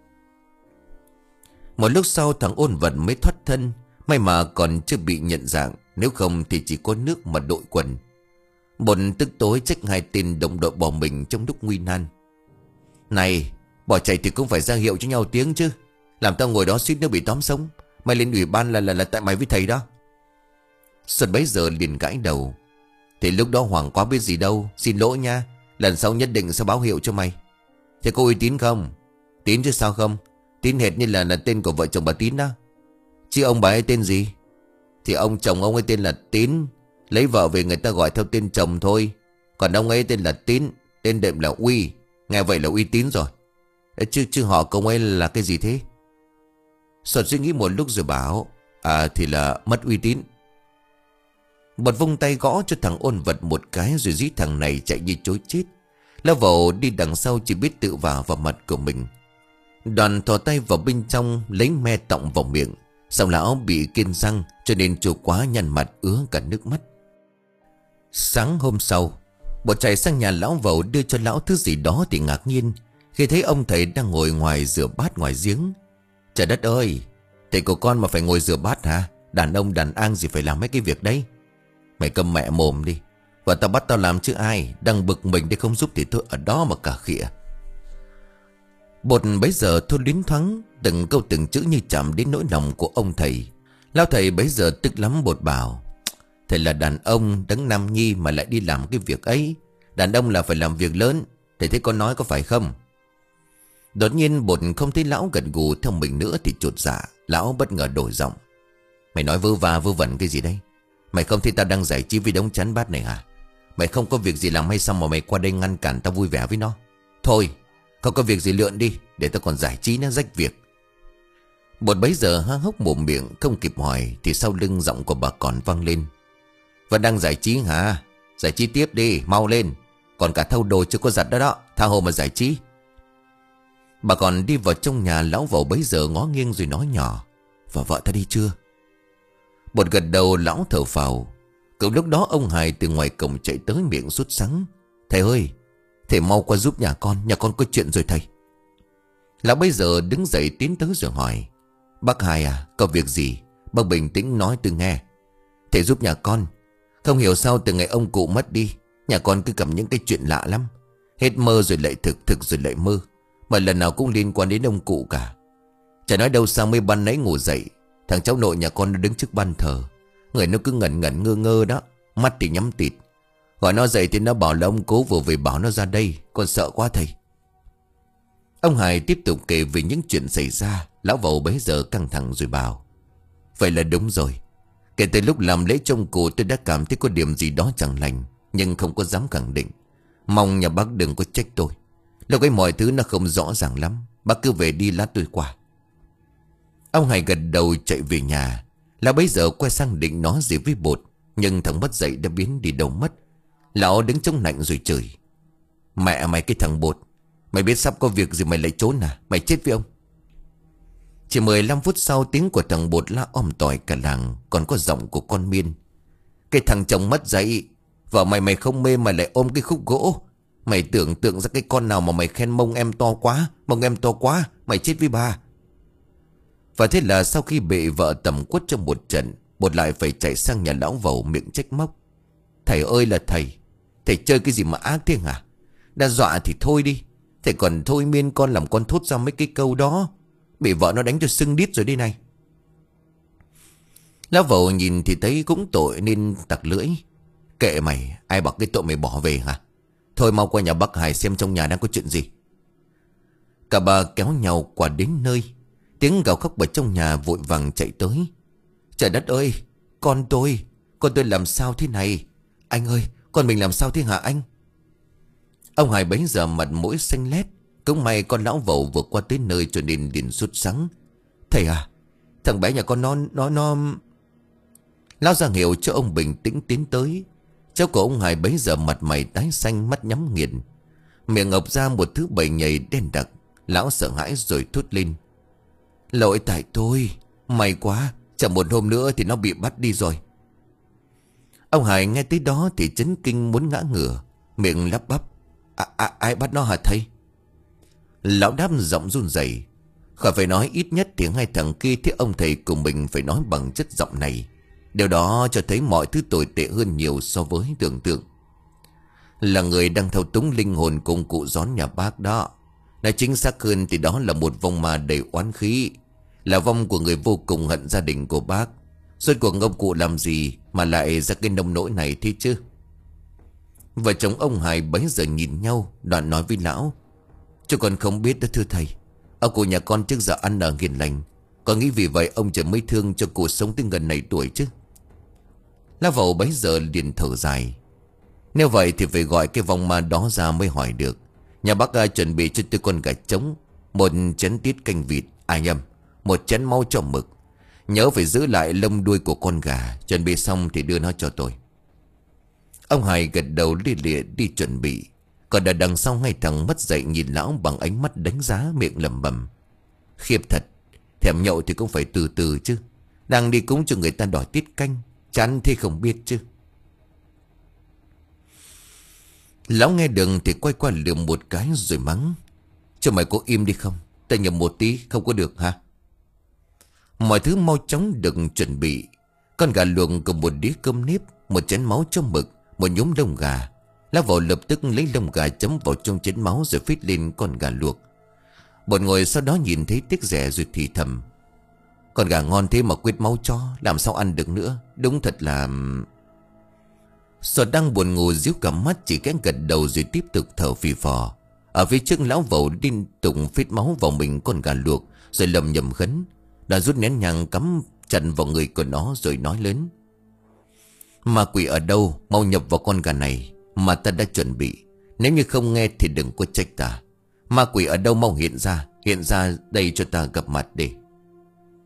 Một lúc sau thằng ôn vận mới thoát thân. May mà còn chưa bị nhận dạng, nếu không thì chỉ có nước mà đội quần. Bột tức tối trách hai tên đồng đội bỏ mình trong lúc nguy nan: Này, bỏ chạy thì cũng phải ra hiệu cho nhau tiếng chứ. Làm tao ngồi đó suýt nữa bị tóm sống. Mày lên ủy ban là là là tại mày với thầy đó. Xuân bấy giờ liền gãi đầu: Thì lúc đó hoảng quá biết gì đâu. Xin lỗi nha, lần sau nhất định sẽ báo hiệu cho mày. Thế có uy tín không? Tín chứ sao không. Tín hệt như là là tên của vợ chồng bà Tín đó. Chứ ông bà ấy tên gì? Thì ông chồng ông ấy tên là Tín. Lấy vợ về người ta gọi theo tên chồng thôi. Còn ông ấy tên là Tín, tên đệm là Uy. Nghe vậy là uy tín rồi. Chứ chứ họ của ông ấy là cái gì thế? Xuân suy nghĩ một lúc rồi bảo: À thì là mất uy tín. Bột vung tay gõ cho thằng ôn vật một cái rồi dí thằng này chạy như chối chết. Lão vầu đi đằng sau chỉ biết tự vào vào mặt của mình. Đoàn thò tay vào bên trong lấy me tọng vào miệng. Xong lão bị kiên răng cho nên chua quá nhăn mặt ứa cả nước mắt. Sáng hôm sau, Bột chạy sang nhà lão vầu đưa cho lão thứ gì đó thì ngạc nhiên khi thấy ông thầy đang ngồi ngoài rửa bát ngoài giếng. Trời đất ơi, thầy của con mà phải ngồi rửa bát hả? Đàn ông đàn an gì phải làm mấy cái việc đấy. Mày câm mẹ mồm đi. Và tao bắt tao làm chứ ai. Đang bực mình để không giúp thì thôi ở đó mà cả khịa. Bột bấy giờ thôi lính thoáng, từng câu từng chữ như chạm đến nỗi lòng của ông thầy. Lão thầy bấy giờ tức lắm. Bột bảo: Thầy là đàn ông đấng nam nhi mà lại đi làm cái việc ấy. Đàn ông là phải làm việc lớn. Thầy thấy con nói có phải không? Đột nhiên Bột không thấy lão gật gù theo mình nữa thì chột dạ. Lão bất ngờ đổi giọng: Mày nói vơ va vơ vẩn cái gì đây? Mày không thấy tao đang giải trí với đống chán bát này hả? Mày không có việc gì làm hay sao mà mày qua đây ngăn cản tao vui vẻ với nó? Thôi, không có việc gì lượn đi, để tao còn giải trí nó rách việc. Bột bấy giờ há hốc mồm miệng không kịp hỏi thì sau lưng giọng của bà còn vang lên. Vẫn đang giải trí hả? Giải trí tiếp đi, mau lên. Còn cả thau đồ chưa có giặt đó đó, tha hồ mà giải trí. Bà còn đi vào trong nhà. Lão Vẩu bấy giờ ngó nghiêng rồi nói nhỏ. Và vợ ta đi chưa? Bột gật đầu. Lão thở phào. Cậu lúc đó ông Hải từ ngoài cổng chạy tới miệng sốt sắng. Thầy ơi, thầy mau qua giúp nhà con, nhà con có chuyện rồi thầy. Lão bây giờ đứng dậy tiến tới rồi hỏi. Bác Hải à, có việc gì? Bác bình tĩnh nói tôi nghe. Thầy giúp nhà con. Không hiểu sao từ ngày ông cụ mất đi, nhà con cứ cầm những cái chuyện lạ lắm. Hết mơ rồi lại thực, thực rồi lại mơ, mà lần nào cũng liên quan đến ông cụ cả. Chả nói đâu sao mới ban nãy ngủ dậy, thằng cháu nội nhà con nó đứng trước ban thờ. Người nó cứ ngẩn ngẩn ngơ ngơ đó, mắt thì nhắm tịt. Gọi nó dậy thì nó bảo là ông cố vừa về bảo nó ra đây. Con sợ quá thầy. Ông Hải tiếp tục kể về những chuyện xảy ra. Lão Vẩu bấy giờ căng thẳng rồi bảo. Vậy là đúng rồi. Kể từ lúc làm lễ trông cụ tôi đã cảm thấy có điểm gì đó chẳng lành, nhưng không có dám khẳng định. Mong nhà bác đừng có trách tôi. Lúc ấy mọi thứ nó không rõ ràng lắm. Bác cứ về đi lát tôi qua. Ông Hải gật đầu chạy về nhà. Lão bấy giờ quay sang định nói gì với Bột, nhưng thằng mất dậy đã biến đi đâu mất. Lão đứng chống nạnh rồi chửi. Mẹ mày cái thằng Bột, mày biết sắp có việc gì mày lại trốn à? Mày chết với ông. Chỉ mười lăm phút sau, tiếng của thằng Bột la om tỏi cả làng. Còn có giọng của con Miên. Cái thằng chồng mất dậy, vợ mày mày không mê mà lại ôm cái khúc gỗ. Mày tưởng tượng ra cái con nào mà mày khen mông em to quá, mông em to quá, mày chết với bà. Và thế là sau khi bị vợ tẩm quất trong một trận, Bột lại phải chạy sang nhà lão Vẩu miệng trách móc. Thầy ơi là thầy, thầy chơi cái gì mà ác thế hả? Đã dọa thì thôi đi, thầy còn thôi miên con làm con thốt ra mấy cái câu đó. Bị vợ nó đánh cho sưng đít rồi đây này. Lão Vẩu nhìn thì thấy cũng tội nên tặc lưỡi. Kệ mày, ai bảo cái tội mày bỏ về hả? Thôi mau qua nhà bác Hải xem trong nhà đang có chuyện gì. Cả bà kéo nhau qua đến nơi. Tiếng gào khóc ở trong nhà vội vàng chạy tới. Trời đất ơi, con tôi, con tôi làm sao thế này? Anh ơi, con mình làm sao thế hả anh? Ông Hải bấy giờ mặt mũi xanh lét. Cũng may con lão Vẩu vừa qua tới nơi cho nên liền sốt sắng. Thầy à, thằng bé nhà con nó, nó, nó... Lão ra hiệu cho ông bình tĩnh tiến tới. Cháu của ông Hải bấy giờ mặt mày tái xanh, mắt nhắm nghiền, miệng ngọc ra một thứ bầy nhầy đen đặc. Lão sợ hãi rồi thốt lên. Lỗi tại tôi, may quá, chẳng một hôm nữa thì nó bị bắt đi rồi. Ông Hải nghe tới đó thì chấn kinh muốn ngã ngửa, miệng lắp bắp. À, à, ai bắt nó hả thầy? Lão đáp giọng run rẩy. Khỏi phải nói, ít nhất thì hai thằng kia thấy ông thầy của mình phải nói bằng chất giọng này. Điều đó cho thấy mọi thứ tồi tệ hơn nhiều so với tưởng tượng. Là người đang thao túng linh hồn cùng cụ gión nhà bác đó. Nói chính xác hơn thì đó là một vong ma đầy oán khí. Là vong của người vô cùng hận gia đình của bác. Rốt cuộc ông cụ làm gì mà lại ra cái nông nỗi này thế chứ? Vợ chồng ông Hải bấy giờ nhìn nhau, đoạn nói với lão. Chứ còn không biết đó thưa thầy. Ông cụ nhà con trước giờ ăn ở hiền lành, con nghĩ vì vậy ông trời mới thương cho cụ sống tới gần này tuổi chứ. Lão Vẩu bấy giờ liền thở dài. Nếu vậy thì phải gọi cái vong ma đó ra mới hỏi được. Nhà bác ai chuẩn bị cho tôi con gà trống, một chén tiết canh vịt, ai nhầm, một chén máu cho mực. Nhớ phải giữ lại lông đuôi của con gà. Chuẩn bị xong thì đưa nó cho tôi. Ông Hải gật đầu lia lịa đi chuẩn bị. Còn ở đằng sau ngay thằng mất dậy nhìn lão bằng ánh mắt đánh giá, miệng lẩm bẩm. Khiếp thật, thèm nhậu thì cũng phải từ từ chứ. Đang đi cúng cho người ta đòi tiết canh, chán thế không biết chứ. Lão nghe đừng thì quay qua lườm một cái rồi mắng. Cho mày có im đi không? Ta nhầm một tí không có được hả? Mọi thứ mau chóng được chuẩn bị. Con gà luộc cùng một đĩa cơm nếp, một chén máu trong mực, một nhúm lông gà. Lão Vẩu lập tức lấy lông gà chấm vào trong chén máu rồi phết lên con gà luộc. Bọn ngồi sau đó nhìn thấy tiếc rẻ rồi thì thầm. Con gà ngon thế mà quyết máu cho, làm sao ăn được nữa. Đúng thật là... Sọt đang buồn ngủ díu cả mắt, chỉ kén gật đầu rồi tiếp tục thở phì phò. Ở phía trước lão Vẩu liên tục phết máu vào mình con gà luộc rồi lầm nhầm khấn. Đã rút nén nhang cắm chặt vào người của nó rồi nói lớn. Ma quỷ ở đâu, mau nhập vào con gà này mà ta đã chuẩn bị. Nếu như không nghe thì đừng có trách ta. Ma quỷ ở đâu mau hiện ra, hiện ra đây cho ta gặp mặt đi.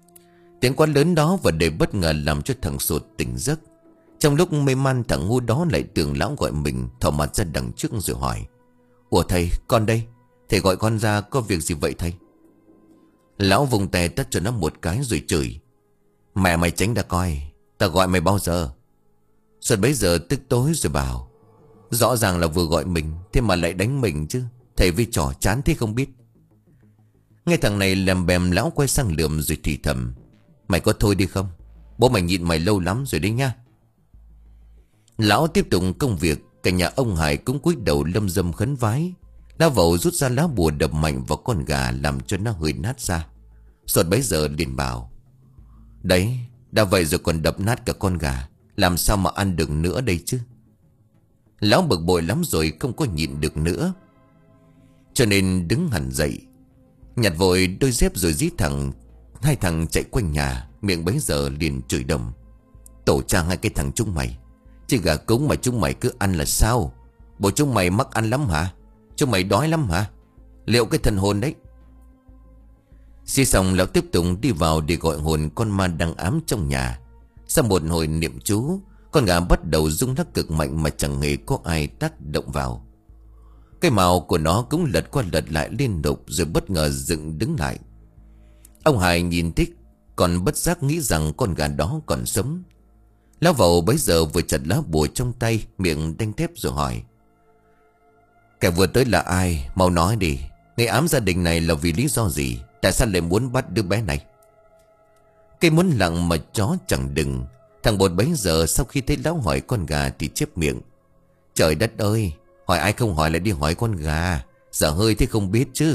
Tiếng quát lớn đó và đầy bất ngờ làm cho thằng Sột tỉnh giấc. Trong lúc mê man, thằng ngu đó lại tưởng lão gọi mình, thò mặt ra đằng trước rồi hỏi: Ủa thầy, con đây. Thầy gọi con ra có việc gì vậy thầy? Lão vùng tay tắt cho nó một cái rồi chửi: Mẹ mày tránh ra coi, ta gọi mày bao giờ? Sột bấy giờ tức tối rồi bảo: Rõ ràng là vừa gọi mình, thế mà lại đánh mình chứ. Thầy vi trò chán thế không biết. Nghe thằng này làm bèm, lão quay sang lườm rồi thì thầm: Mày có thôi đi không? Bố mày nhịn mày lâu lắm rồi đấy nha. Lão tiếp tục công việc. Cả nhà ông Hải cũng cúi đầu lâm dâm khấn vái. Lão vẩu rút ra lá bùa đập mạnh vào con gà, làm cho nó hơi nát ra. Sột bấy giờ liền bảo: Đấy, đã vậy rồi còn đập nát cả con gà, làm sao mà ăn được nữa đây chứ? Lão bực bội lắm rồi, không có nhịn được nữa, cho nên đứng hẳn dậy, nhặt vội đôi dép rồi dí thẳng. Hai thằng chạy quanh nhà, miệng bấy giờ liền chửi đầm: Tổ cha hai cái thằng chúng mày, chứ gà cúng mà chúng mày cứ ăn là sao? Bộ chúng mày mắc ăn lắm hả? Chúng mày đói lắm hả? Liệu cái thần hồn đấy. Xí xong, lão tiếp tục đi vào để gọi hồn con ma đang ám trong nhà. Sau một hồi niệm chú, con gà bắt đầu rung lắc cực mạnh mà chẳng hề có ai tác động vào. Cái mào của nó cũng lật qua lật lại liên tục, rồi bất ngờ dựng đứng lại. Ông Hải nhìn thích, còn bất giác nghĩ rằng con gà đó còn sống. Lão vẩu bấy giờ vừa chặt lá bùa trong tay, miệng đanh thép rồi hỏi: Kẻ vừa tới là ai? Mau nói đi. Người ám gia đình này là vì lý do gì? Tại sao lại muốn bắt đứa bé này? Cây muốn lặng mà chó chẳng đừng. Thằng Bột bấy giờ sau khi thấy lão hỏi con gà thì chép miệng: Trời đất ơi, hỏi ai không hỏi lại đi hỏi con gà, dở hơi thế không biết chứ.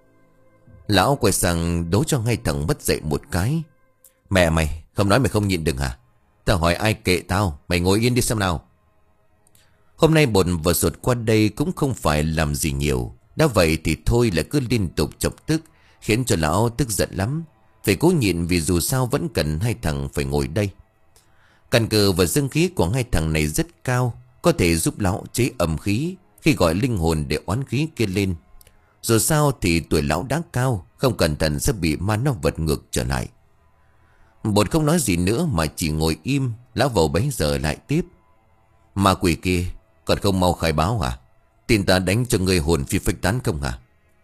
Lão quay sang đố cho ngay thằng mất dậy một cái: Mẹ mày, không nói mày không nhịn được hả? Tao hỏi ai kệ tao, mày ngồi yên đi xem nào. Hôm nay Bột và Sột qua đây cũng không phải làm gì nhiều. Đã vậy thì thôi là cứ liên tục chọc tức, khiến cho lão tức giận lắm. Phải cố nhịn vì dù sao vẫn cần hai thằng phải ngồi đây. Căn cơ và dương khí của hai thằng này rất cao, có thể giúp lão chế âm khí khi gọi linh hồn để oán khí kia lên. Dù sao thì tuổi lão đã cao, không cẩn thận sẽ bị ma nó vật ngược trở lại. Bột không nói gì nữa mà chỉ ngồi im. Lão vẩu bấy giờ lại tiếp: Ma quỷ kia, còn không mau khai báo hả? Tin ta đánh cho người hồn phi phách tán không hả?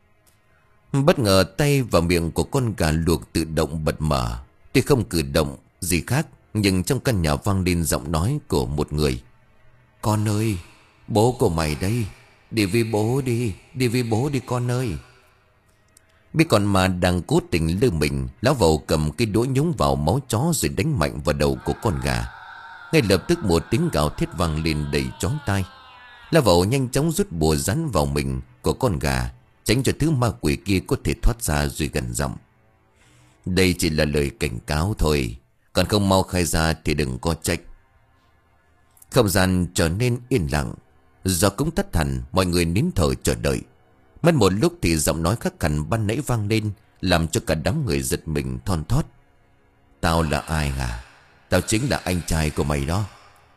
Bất ngờ tay và miệng của con gà luộc tự động bật mở. Tuy không cử động gì khác, nhưng trong căn nhà vang lên giọng nói của một người: Con ơi, bố của mày đây. Đi với bố đi, đi với bố đi con ơi. Biết con ma đang cố tình lừa mình, lão vẩu cầm cái đũa nhúng vào máu chó rồi đánh mạnh vào đầu của con gà. Ngay lập tức một tiếng gào thét vang lên đầy chói tai. Lão vẩu nhanh chóng rút bùa rắn vào mình của con gà, tránh cho thứ ma quỷ kia có thể thoát ra, rồi gần giọng: Đây chỉ là lời cảnh cáo thôi, còn không mau khai ra thì đừng có trách. Không gian trở nên yên lặng. Gió cũng tắt hẳn, mọi người nín thở chờ đợi. Mất một lúc thì giọng nói khắc khàn ban nãy vang lên, làm cho cả đám người giật mình thon thót: Tao là ai hả? Tao chính là anh trai của mày đó.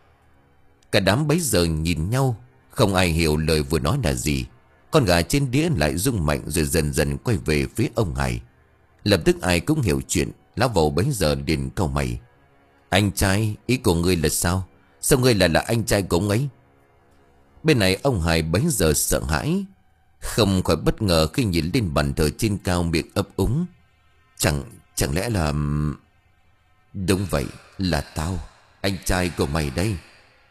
Cả đám bấy giờ nhìn nhau, không ai hiểu lời vừa nói là gì. Con gà trên đĩa lại rung mạnh rồi dần dần quay về phía ông Hải. Lập tức ai cũng hiểu chuyện. Lão vẩu bấy giờ liền cau mày: Anh trai, ý của ngươi là sao? Sao ngươi lại là anh trai của ông ấy? Bên này ông Hải bấy giờ sợ hãi, không khỏi bất ngờ khi nhìn lên bàn thờ trên cao, miệng ấp úng: Chẳng, chẳng lẽ là... Đúng vậy, là tao, anh trai của mày đây.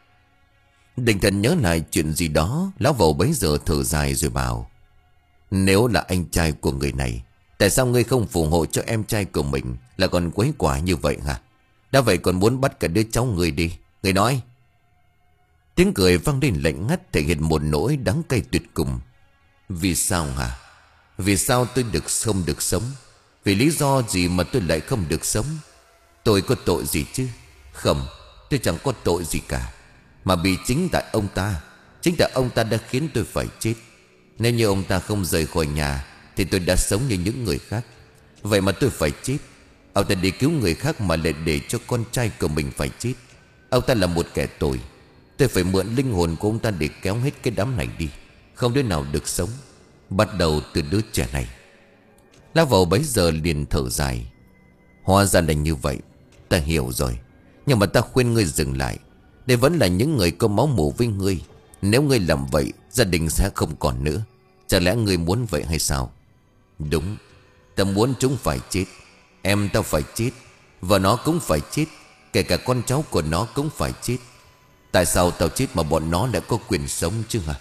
Định thần nhớ lại chuyện gì đó, lão vẩu bấy giờ thở dài rồi bảo: Nếu là anh trai của người này, tại sao ngươi không phù hộ cho em trai của mình là còn quấy quả như vậy hả? Đã vậy còn muốn bắt cả đứa cháu người đi. Người nói. Tiếng cười vang lên lạnh ngắt, thể hiện một nỗi đắng cay tuyệt cùng. Vì sao hả? Vì sao tôi được không được sống? Vì lý do gì mà tôi lại không được sống? Tôi có tội gì chứ? Không, tôi chẳng có tội gì cả, mà bị chính tại ông ta. Chính tại ông ta đã khiến tôi phải chết. Nếu như ông ta không rời khỏi nhà thì tôi đã sống như những người khác. Vậy mà tôi phải chết. Ông ta đi cứu người khác mà lại để cho con trai của mình phải chết. Ông ta là một kẻ tội. Tôi phải mượn linh hồn của ông ta để kéo hết cái đám này đi. Không đứa nào được sống, bắt đầu từ đứa trẻ này. Lão vầu bấy giờ liền thở dài. Hóa ra là như vậy. Ta hiểu rồi. Nhưng mà ta khuyên ngươi dừng lại. Đây vẫn là những người có máu mủ với ngươi. Nếu ngươi làm vậy, gia đình sẽ không còn nữa. Chả lẽ ngươi muốn vậy hay sao? Đúng. Ta muốn chúng phải chết. Em tao phải chết. Và nó cũng phải chết. Kể cả con cháu của nó cũng phải chết. Tại sao tao chết mà bọn nó đã có quyền sống chứ hả?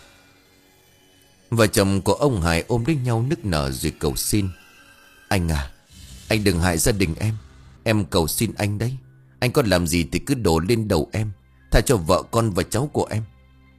Vợ chồng của ông Hải ôm lấy nhau nức nở rồi cầu xin. Anh à, anh đừng hại gia đình em. Em cầu xin anh đấy. Anh có làm gì thì cứ đổ lên đầu em. Tha cho vợ con và cháu của em.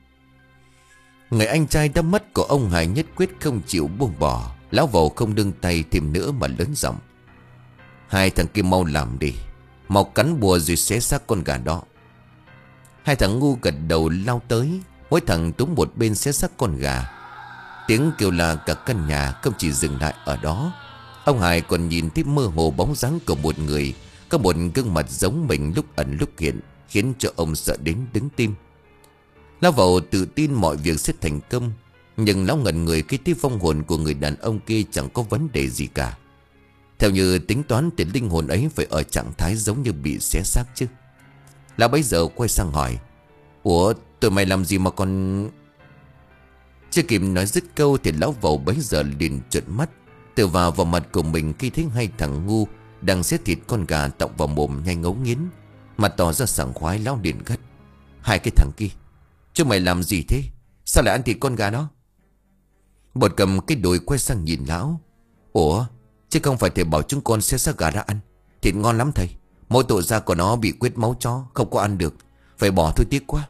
Người anh trai đã mất của ông Hải nhất quyết không chịu buông bỏ. Lão Vầu không đương tay thêm nữa mà lớn giọng. Hai thằng kia mau làm đi. Mau cắn bùa rồi xé xác con gà đó. Hai thằng ngu gật đầu lao tới. Mỗi thằng túm một bên xé xác con gà. Tiếng kêu la cả căn nhà không chỉ dừng lại ở đó. Ông Hải còn nhìn thấy mơ hồ bóng dáng của một người. Có một gương mặt giống mình lúc ẩn lúc hiện, khiến cho ông sợ đến đứng tim. Lão Vầu tự tin mọi việc sẽ thành công. Nhưng lão ngẩn người khi thấy vong hồn của người đàn ông kia chẳng có vấn đề gì cả. Theo như tính toán thì linh hồn ấy phải ở trạng thái giống như bị xé xác chứ. Lão bấy giờ quay sang hỏi. Ủa tụi mày làm gì mà còn... Chưa kịp nói dứt câu thì lão Vầu bấy giờ liền trợn mắt, tự vào vào mặt của mình khi thấy hai thằng ngu đang xé thịt con gà tọng vào mồm nhanh ngấu nghiến. Mặt tỏ ra sảng khoái. Lão liền gắt. Hai cái thằng kia, chúng mày làm gì thế? Sao lại ăn thịt con gà đó? Bột cầm cái đùi quay sang nhìn lão. Ủa, chứ không phải thầy bảo chúng con xé xác gà ra ăn? Thịt ngon lắm thầy. Mỗi tổ da của nó bị quyết máu chó, không có ăn được. Phải bỏ thôi, tiếc quá.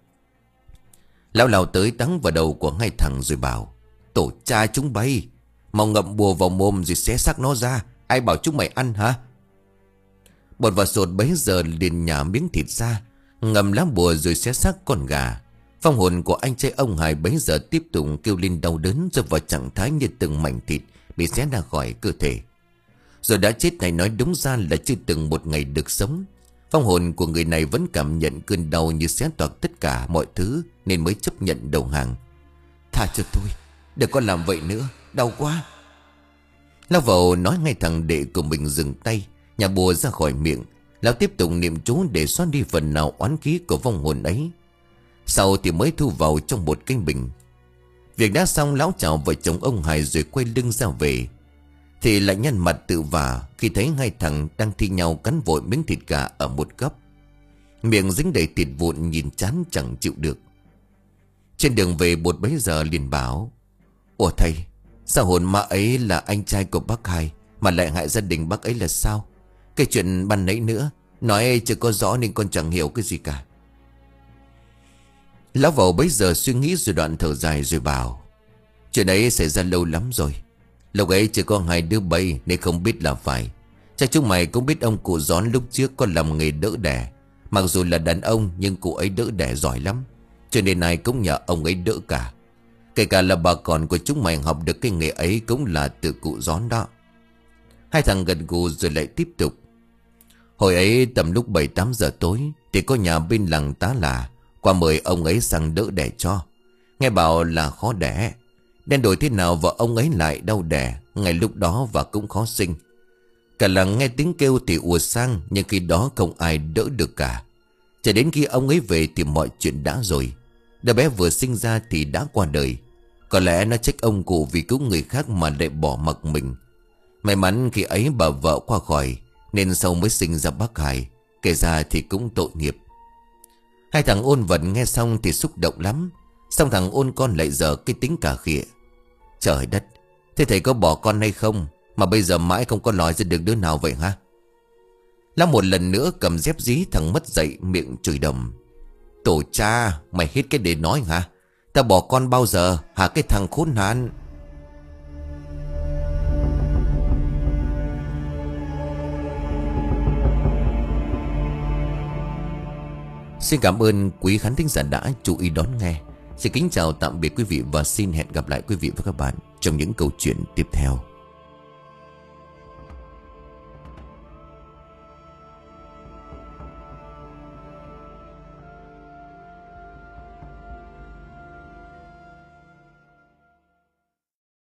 Lão lao tới đắng vào đầu của hai thằng rồi bảo. Tổ cha chúng bay, mau ngậm bùa vào mồm rồi xé xác nó ra. Ai bảo chúng mày ăn hả? Bột và sột bấy giờ liền nhả miếng thịt ra, ngậm lá bùa rồi xé xác con gà. Phong hồn của anh trai ông Hải bấy giờ tiếp tục kêu lên đau đớn, rơi vào trạng thái như từng mảnh thịt bị xé ra khỏi cơ thể. Rồi đã chết này nói đúng ra là chưa từng một ngày được sống. Phong hồn của người này vẫn cảm nhận cơn đau như xé toạc tất cả mọi thứ, nên mới chấp nhận đầu hàng. Tha cho tôi, đừng có làm vậy nữa, đau quá. Lão Vầu nói ngay thằng đệ của mình dừng tay, nhả bùa ra khỏi miệng. Lão tiếp tục niệm chú để xóa đi phần nào oán khí của vong hồn ấy. Sau thì mới thu vào trong một cái bình. Việc đã xong, lão chào vợ chồng ông Hải rồi quay lưng ra về. Thì lại nhăn mặt tự vả khi thấy hai thằng đang thi nhau cắn vội miếng thịt gà ở một góc. Miệng dính đầy thịt vụn, nhìn chán chẳng chịu được. Trên đường về, Bột bấy giờ liền bảo. Ủa thầy, sao hồn ma ấy là anh trai của bác Hai mà lại hại gia đình bác ấy là sao? Cái chuyện ban nãy nữa, nói chưa có rõ nên con chẳng hiểu cái gì cả. Lão Vầu bấy giờ suy nghĩ rồi đoạn thở dài rồi bảo. Chuyện ấy xảy ra lâu lắm rồi. Lúc ấy chỉ có hai đứa bay nên không biết là phải. Chắc chúng mày cũng biết ông cụ Gión lúc trước có làm nghề đỡ đẻ. Mặc dù là đàn ông nhưng cụ ấy đỡ đẻ giỏi lắm, cho nên ai cũng nhờ ông ấy đỡ cả. Kể cả là bà con của chúng mày học được cái nghề ấy cũng là từ cụ Gión đó. Hai thằng gật gù rồi lại tiếp tục. Hồi ấy tầm lúc bảy tám giờ tối thì có nhà bên làng Tá Là qua mời ông ấy sang đỡ đẻ cho. Nghe bảo là khó đẻ, nên đổi thế nào vợ ông ấy lại đau đẻ ngay lúc đó và cũng khó sinh. Cả làng nghe tiếng kêu thì ùa sang, nhưng khi đó không ai đỡ được cả. Cho đến khi ông ấy về thì mọi chuyện đã rồi. Đứa bé vừa sinh ra thì đã qua đời. Có lẽ nó trách ông cụ vì cứu người khác mà lại bỏ mặc mình. May mắn khi ấy bà vợ qua khỏi, nên sau mới sinh ra bác Hải. Kể ra thì cũng tội nghiệp. Hai thằng Ôn Vận nghe xong thì xúc động lắm. Xong thằng Ôn con lại giờ cái tính cà khịa. Trời đất, thế thầy có bỏ con hay không mà bây giờ mãi không có lòi ra được đứa nào vậy hả? Lão một lần nữa cầm dép dí thằng mất dậy, miệng chửi đầm. Tổ cha, mày hết cái để nói hả? Ta bỏ con bao giờ hả cái thằng khốn nạn? Xin cảm ơn quý khán thính giả đã chú ý đón nghe. Xin kính chào tạm biệt quý vị và xin hẹn gặp lại quý vị và các bạn trong những câu chuyện tiếp theo.